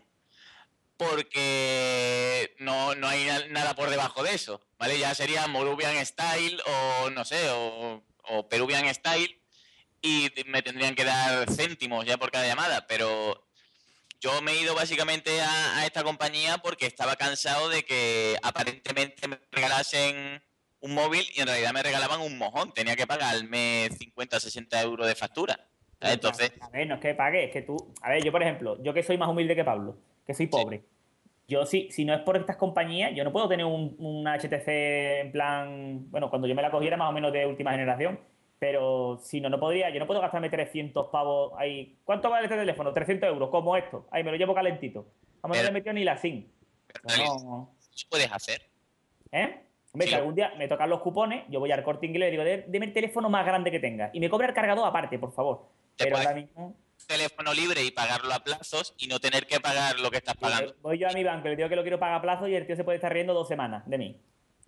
porque no hay nada por debajo de eso, ¿vale? Ya sería Morubian Style o, no sé, o Peruvian Style y me tendrían que dar céntimos ya por cada llamada, pero... Yo me he ido básicamente a esta compañía porque estaba cansado de que aparentemente me regalasen un móvil y en realidad me regalaban un mojón. Tenía que pagarme 50 o 60 euros de factura. Entonces... A ver, no es que pague, es que tú... A ver, yo por ejemplo, yo que soy más humilde que Pablo, que soy pobre. Sí. Yo si no es por estas compañías, yo no puedo tener un HTC en plan... Bueno, cuando yo me la cogiera más o menos de última generación... Pero si no podría, yo no puedo gastarme 300 pavos ahí. ¿Cuánto vale este teléfono? 300 euros, como esto. Ahí me lo llevo calentito. Vamos, no le he metido ni la SIM. No. ¿Qué puedes hacer? Hombre, si algún día me tocan los cupones, yo voy al Corte Inglés y le digo, deme el teléfono más grande que tenga. Y me cobra el cargador aparte, por favor. Pero ahora mismo... teléfono libre y pagarlo a plazos y no tener que pagar lo que estás pagando. Voy yo a mi banco, le digo que lo quiero pagar a plazo y el tío se puede estar riendo 2 semanas de mí.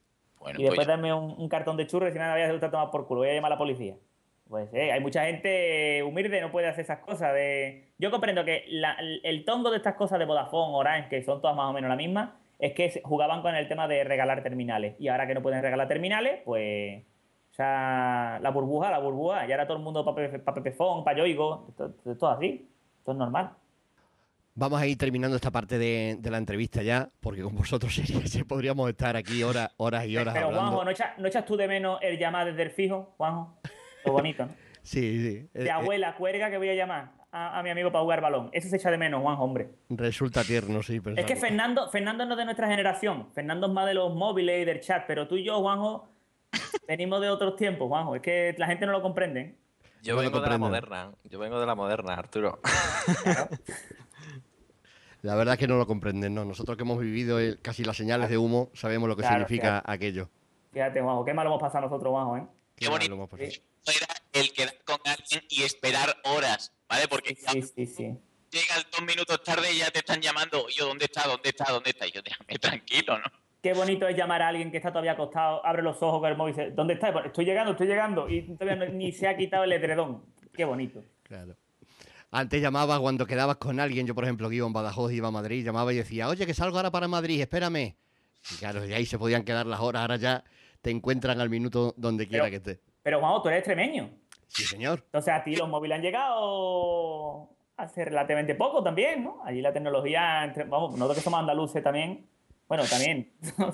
Bueno, y después pues darme un cartón de churros y si nada, voy a hacer tomar por culo, voy a llamar a la policía. Pues hay mucha gente humilde, no puede hacer esas cosas. Yo comprendo que el tongo de estas cosas de Vodafone, Orange, que son todas más o menos la misma, es que jugaban con el tema de regalar terminales. Y ahora que no pueden regalar terminales, pues... O sea, la burbuja. Y ahora todo el mundo para Pepefon, para Yoigo. Esto es todo así. Esto es normal. Vamos a ir terminando esta parte de la entrevista ya, porque con vosotros se podríamos estar aquí horas y horas Pero hablando. Juanjo, ¿no echas tú de menos el llamar desde el fijo, Juanjo? Lo bonito, ¿no? Sí. De abuela, cuelga que voy a llamar a mi amigo para jugar balón. Eso se echa de menos, Juanjo, hombre. Resulta tierno, sí. Pensarlo. Es que Fernando no es de nuestra generación. Fernando es más de los móviles y del chat. Pero tú y yo, Juanjo, venimos de otros tiempos, Juanjo. Es que la gente no lo comprende, ¿eh? Yo vengo de la moderna. Yo vengo de la moderna, Arturo. Claro. La verdad es que no lo comprenden, ¿no? Nosotros que hemos vivido casi las señales de humo, sabemos lo que significa aquello. Fíjate, Juanjo, qué mal hemos pasado nosotros, Juanjo, ¿eh? Qué bonito era el quedar con alguien y esperar horas, ¿vale? Porque sí. Llegas 2 minutos tarde y ya te están llamando. Yo, ¿dónde está? Y yo, déjame tranquilo, ¿no? Qué bonito es llamar a alguien que está todavía acostado, abre los ojos con el móvil y dice, ¿dónde estás? Estoy llegando. Y todavía ni se ha quitado el edredón. Qué bonito. Claro. Antes llamabas cuando quedabas con alguien, yo por ejemplo que iba en Badajoz, iba a Madrid, llamaba y decía, oye, que salgo ahora para Madrid, espérame. Y claro, y ahí se podían quedar las horas, ahora ya te encuentran al minuto donde quiera que estés. Pero Juanjo, tú eres extremeño. Sí, señor. Entonces a ti los móviles han llegado hace relativamente poco también, ¿no? Allí la tecnología, nosotros que somos andaluces también, bueno, también.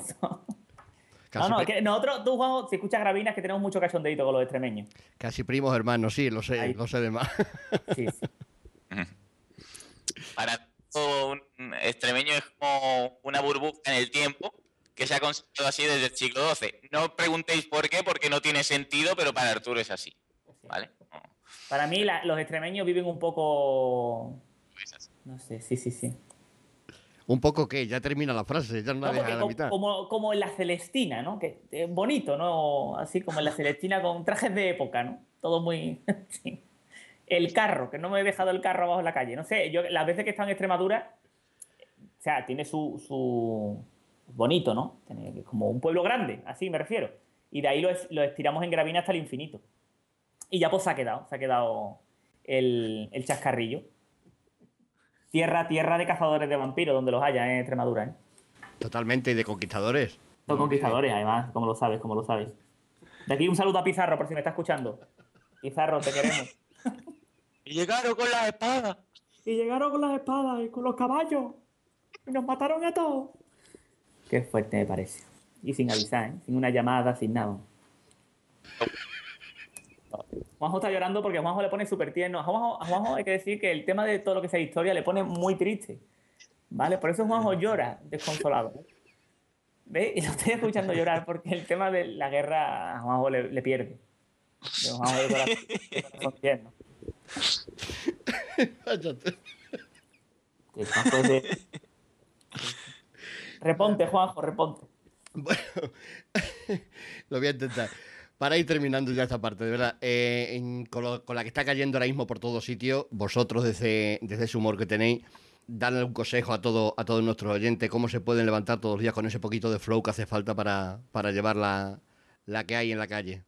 Es que nosotros, tú, Juanjo, si escuchas Gravina, es que tenemos mucho cachondeito con los extremeños. Casi primos hermanos, sí, lo sé de más. Sí. Para todo un extremeño es como una burbuja en el tiempo que se ha construido así desde el siglo XII. No preguntéis por qué, porque no tiene sentido, pero para Arturo es así, ¿vale? Para mí los extremeños viven un poco... No sé, sí. Un poco que ya termina la frase, ya no la deja a la mitad. Como en la Celestina, ¿no? Que es bonito, ¿no? Así como en la Celestina con trajes de época, ¿no? Todo muy... sí. El carro, que no me he dejado el carro abajo en la calle. No sé, yo las veces que he estado en Extremadura, o sea, tiene su bonito, ¿no? Tiene como un pueblo grande, así me refiero. Y de ahí lo estiramos en Gravina hasta el infinito. Y ya pues se ha quedado el chascarrillo. Tierra de cazadores de vampiros, donde los haya en Extremadura, ¿eh? Totalmente, y de conquistadores. Son conquistadores, además, como lo sabes. De aquí un saludo a Pizarro, por si me está escuchando. Pizarro, te queremos. Y llegaron con las espadas. Y con los caballos. Y nos mataron a todos. Qué fuerte me parece. Y sin avisar, ¿eh? Sin una llamada, sin nada. Juanjo está llorando porque Juanjo le pone súper tierno. A Juanjo hay que decir que el tema de todo lo que sea historia le pone muy triste. ¿Vale? Por eso Juanjo llora desconsolado. ¿Ves? Y lo estoy escuchando llorar porque el tema de la guerra a Juanjo le pierde. Juanjo de corazón tierno. Reponte, Juanjo, reponte. Bueno, lo voy a intentar. Para ir terminando ya esta parte, de verdad, con la que está cayendo ahora mismo por todos sitios, vosotros desde ese humor que tenéis, darle un consejo a todos nuestros oyentes, cómo se pueden levantar todos los días con ese poquito de flow que hace falta para llevar la que hay en la calle.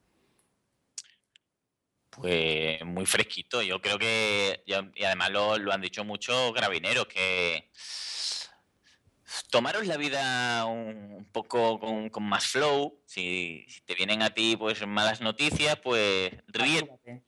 Pues muy fresquito, yo creo que, y además lo han dicho muchos gravineros, que tomaros la vida un poco con más flow. Si te vienen a ti pues malas noticias, pues ríete.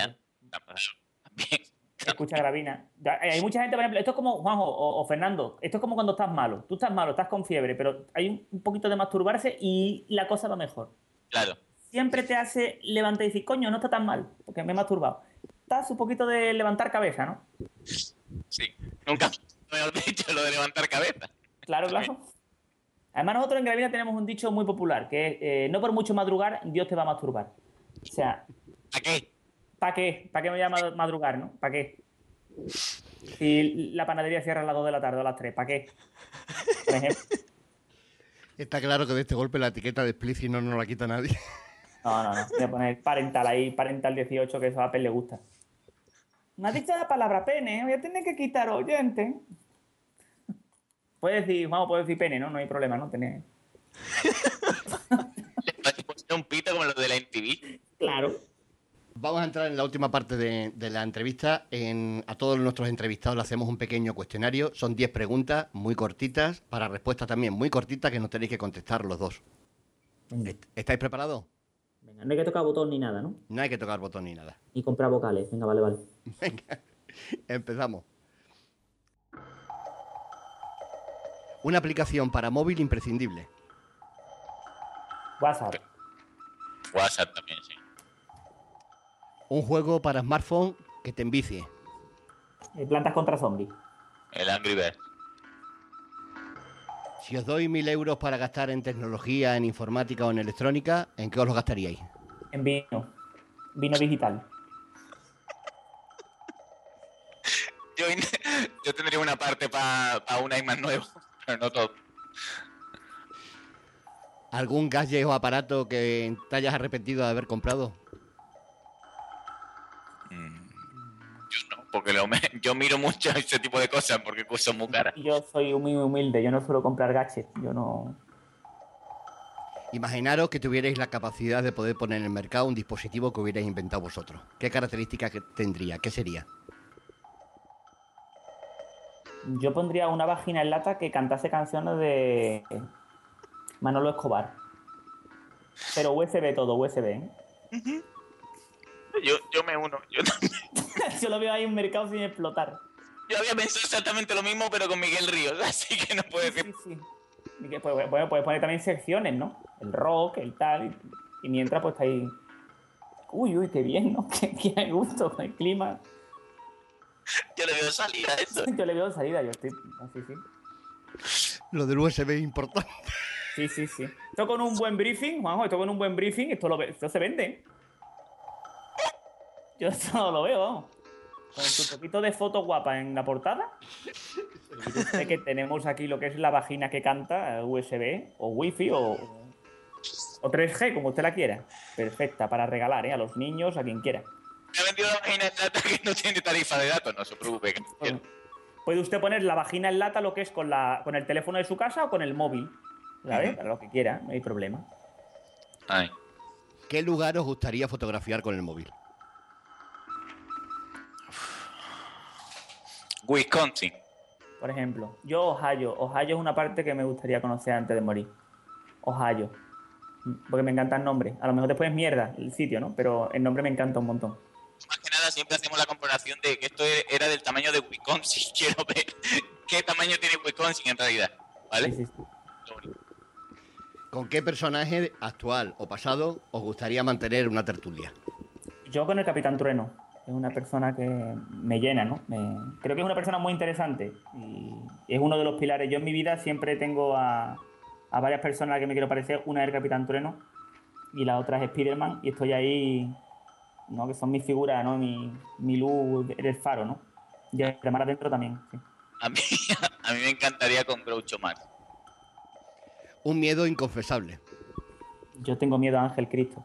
Escucha Gravina. Hay mucha gente, por ejemplo, esto es como, Juanjo o Fernando, esto es como cuando estás malo. Tú estás malo, estás con fiebre, pero hay un poquito de masturbarse y la cosa va mejor. Claro. Siempre te hace levantar y decir, coño, no está tan mal, porque me he masturbado. Estás un poquito de levantar cabeza, ¿no? Sí, nunca me he dicho lo de levantar cabeza. Claro. Además, nosotros en Gravina tenemos un dicho muy popular, que es, no por mucho madrugar, Dios te va a masturbar. O sea... ¿Para qué? ¿Para qué? ¿Para qué me voy a madrugar, no? ¿Para qué? Si la panadería cierra a las 2 de la tarde o a las 3, ¿para qué? Por ejemplo. Está claro que de este golpe la etiqueta de explícito no la quita nadie. No. Voy a poner parental ahí, parental 18, que eso a Apple le gusta. Me ha dicho la palabra pene, voy a tener que quitar oyente. Puedes decir pene, ¿no? No hay problema, ¿no? aquí. Claro. Vamos a entrar en la última parte de la entrevista. A todos nuestros entrevistados le hacemos un pequeño cuestionario. Son 10 preguntas muy cortitas, para respuestas también muy cortitas que no tenéis que contestar los dos. ¿Estáis preparados? Venga, no hay que tocar botón ni nada, ¿no? No hay que tocar botón ni nada. Ni comprar vocales. Venga, vale. Venga, empezamos. Una aplicación para móvil imprescindible. WhatsApp. WhatsApp también, sí. Un juego para smartphone que te envicie. Plantas contra zombies. El Angry Birds. Si os doy 1.000 euros para gastar en tecnología, en informática o en electrónica, ¿en qué os los gastaríais? En vino. Vino digital. Yo tendría una parte para un iMac nuevo, pero no todo. ¿Algún gadget o aparato que te hayas arrepentido de haber comprado? Yo no, porque yo miro mucho ese tipo de cosas porque son muy caras. Yo soy muy humilde, yo no suelo comprar gadgets, yo no... Imaginaros que tuvierais la capacidad de poder poner en el mercado un dispositivo que hubierais inventado vosotros. ¿Qué características tendría? ¿Qué sería? Yo pondría una vagina en lata que cantase canciones de Manolo Escobar. Pero USB todo, USB, ¿eh? Yo me uno, yo también. Yo lo veo ahí en un mercado sin explotar. Yo había pensado exactamente lo mismo, pero con Miguel Ríos, así que no puedo decir... Sí. Y que, pues, puedes poner también secciones, ¿no? El rock, el tal, y mientras pues está ahí... Uy, qué bien, ¿no? Qué gusto con el clima. Yo le veo salida a eso. Yo le veo salida, yo estoy... Así, sí. Lo del USB es importante. Sí. Esto con un buen briefing, Juanjo, esto se vende. Yo esto lo veo, vamos. Con su poquito de foto guapa en la portada. Sé que tenemos aquí lo que es la vagina que canta, USB o Wi-Fi o 3G, como usted la quiera. Perfecta para regalar, a los niños, a quien quiera. Me ha vendido la vagina en lata que no tiene tarifa de datos, no se preocupe. Puede usted poner la vagina en lata lo que es con el teléfono de su casa o con el móvil. ¿Sabes? Para lo que quiera, no hay problema. Ay. ¿Qué lugar os gustaría fotografiar con el móvil? Wisconsin. Por ejemplo, yo Ohio. Ohio es una parte que me gustaría conocer antes de morir. Ohio. Porque me encanta el nombre. A lo mejor después es mierda el sitio, ¿no? Pero el nombre me encanta un montón. Más que nada siempre hacemos la comparación de que esto era del tamaño de Wisconsin. Quiero ver qué tamaño tiene Wisconsin en realidad. ¿Vale? Sí. ¿Con qué personaje actual o pasado os gustaría mantener una tertulia? Yo con el Capitán Trueno. Es una persona que me llena, ¿no? Creo que es una persona muy interesante y es uno de los pilares. Yo en mi vida siempre tengo a varias personas a las que me quiero parecer. Una es el Capitán Trueno y la otra es Spiderman y estoy ahí, ¿no? Que son mis figuras, ¿no? Mi luz del faro, ¿no? Y el mar adentro también, sí. A mí me encantaría con Groucho Marx. Un miedo inconfesable. Yo tengo miedo a Ángel Cristo.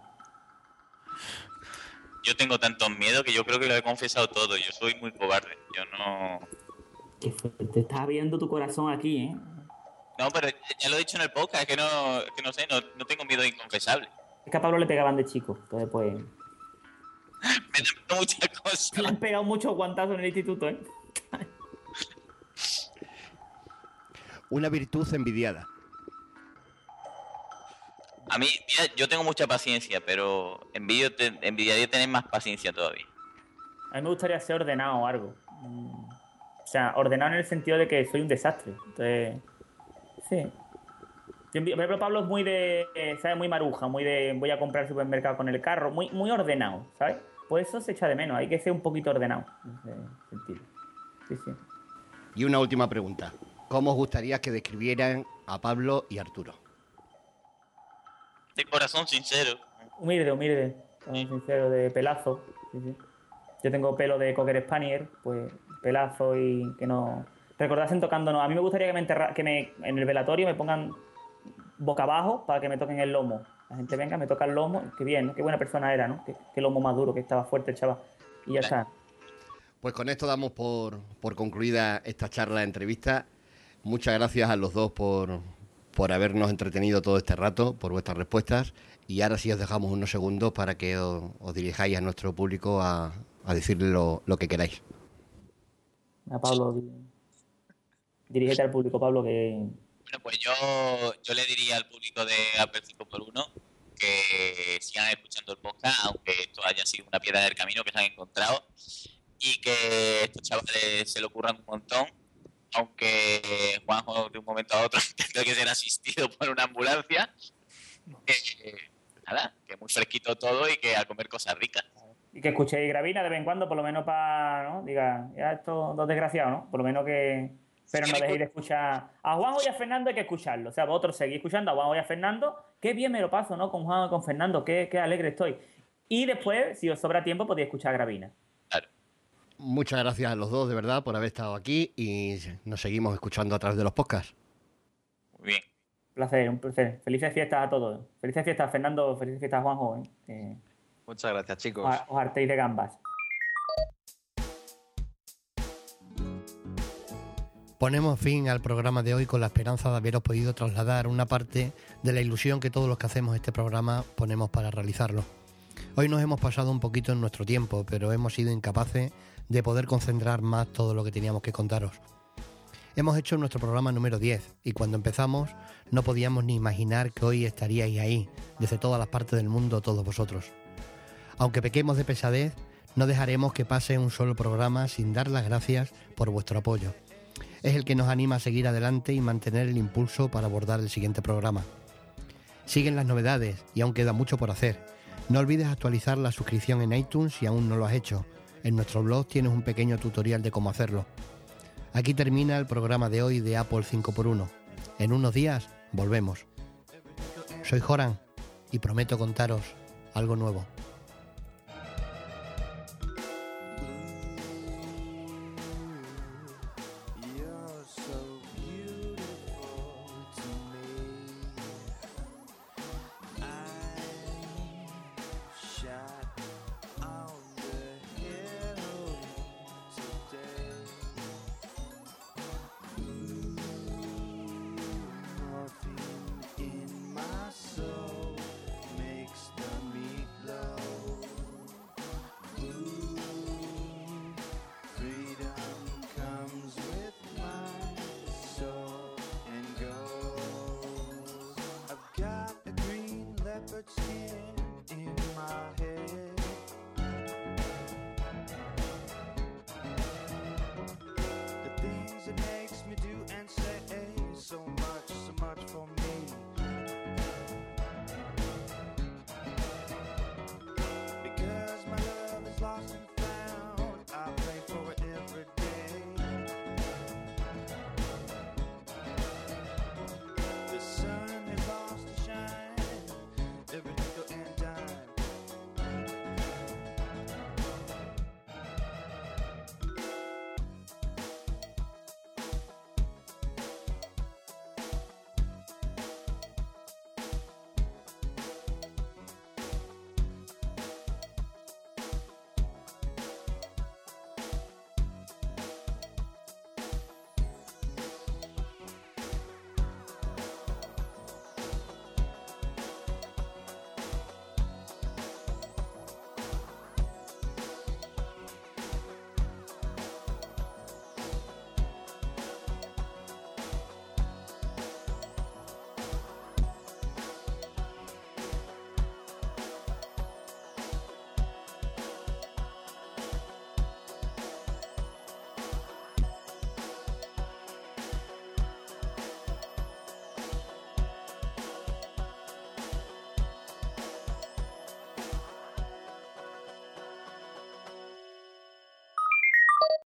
Yo tengo tantos miedos que yo creo que lo he confesado todo. Yo soy muy cobarde. Yo no... Qué fuerte. Te está abriendo tu corazón aquí, ¿eh? No, pero ya lo he dicho en el podcast. Que no sé, no tengo miedo inconfesable. Es que a Pablo le pegaban de chico. Entonces, pues... Me dan muchas cosas. Le han pegado muchos guantazos en el instituto, ¿eh? Una virtud envidiada. A mí, mira, yo tengo mucha paciencia, pero envidiaría tener más paciencia todavía. A mí me gustaría ser ordenado o algo. O sea, ordenado en el sentido de que soy un desastre. Entonces, sí. Por ejemplo, Pablo es muy de, ¿sabes? Muy maruja, muy de voy a comprar al supermercado con el carro, muy ordenado, ¿sabes? Pues eso se echa de menos, hay que ser un poquito ordenado en ese sentido. Sí. Y una última pregunta. ¿Cómo os gustaría que describieran a Pablo y Arturo? De corazón sincero. Humilde, sincero, de pelazo. Sí. Yo tengo pelo de Cocker Spaniel, pues pelazo y que no... Recordasen tocándonos. A mí me gustaría que en el velatorio me pongan boca abajo para que me toquen el lomo. La gente venga, me toca el lomo. Qué bien, ¿no? Qué buena persona era, ¿no? Qué lomo más duro, que estaba fuerte el chaval. Y ya está. Pues con esto damos por concluida esta charla de entrevista. Muchas gracias a los dos por por habernos entretenido todo este rato, por vuestras respuestas. Y ahora sí os dejamos unos segundos para que os dirijáis a nuestro público a decirle lo que queráis. A Pablo, dirígete al público, Pablo, que... Bueno, pues yo le diría al público de Apple 5x1 que sigan escuchando el podcast, aunque esto haya sido una piedra del camino que se han encontrado, y que estos chavales se lo ocurran un montón, aunque Juanjo de un momento a otro tendrá que ser asistido por una ambulancia. Nada, que muy fresquito todo y que a comer cosas ricas. Y que escuchéis Gravina de vez en cuando, por lo menos para, ¿no? Diga, ya estos dos desgraciados, ¿no? Por lo menos que... Pero no dejéis de escuchar... A Juanjo y a Fernando hay que escucharlo. O sea, vosotros seguís escuchando a Juanjo y a Fernando. Qué bien me lo paso, ¿no? Con Juanjo y con Fernando. Qué alegre estoy. Y después, si os sobra tiempo, podéis escuchar a Gravina. Claro. Muchas gracias a los dos, de verdad, por haber estado aquí. Y nos seguimos escuchando a través de los podcasts. Muy bien. Un placer. Felices fiestas a todos. Felices fiestas, Fernando. Felices fiestas, Juanjo. Muchas gracias, chicos. Os hartéis de gambas. Ponemos fin al programa de hoy con la esperanza de haberos podido trasladar una parte de la ilusión que todos los que hacemos este programa ponemos para realizarlo. Hoy nos hemos pasado un poquito en nuestro tiempo, pero hemos sido incapaces de poder concentrar más todo lo que teníamos que contaros. Hemos hecho nuestro programa número 10 y cuando empezamos no podíamos ni imaginar que hoy estaríais ahí, desde todas las partes del mundo, todos vosotros. Aunque pequemos de pesadez, no dejaremos que pase un solo programa sin dar las gracias por vuestro apoyo. Es el que nos anima a seguir adelante y mantener el impulso para abordar el siguiente programa. Siguen las novedades y aún queda mucho por hacer. No olvides actualizar la suscripción en iTunes si aún no lo has hecho. En nuestro blog tienes un pequeño tutorial de cómo hacerlo. Aquí termina el programa de hoy de Apple 5x1. En unos días volvemos. Soy Joran y prometo contaros algo nuevo.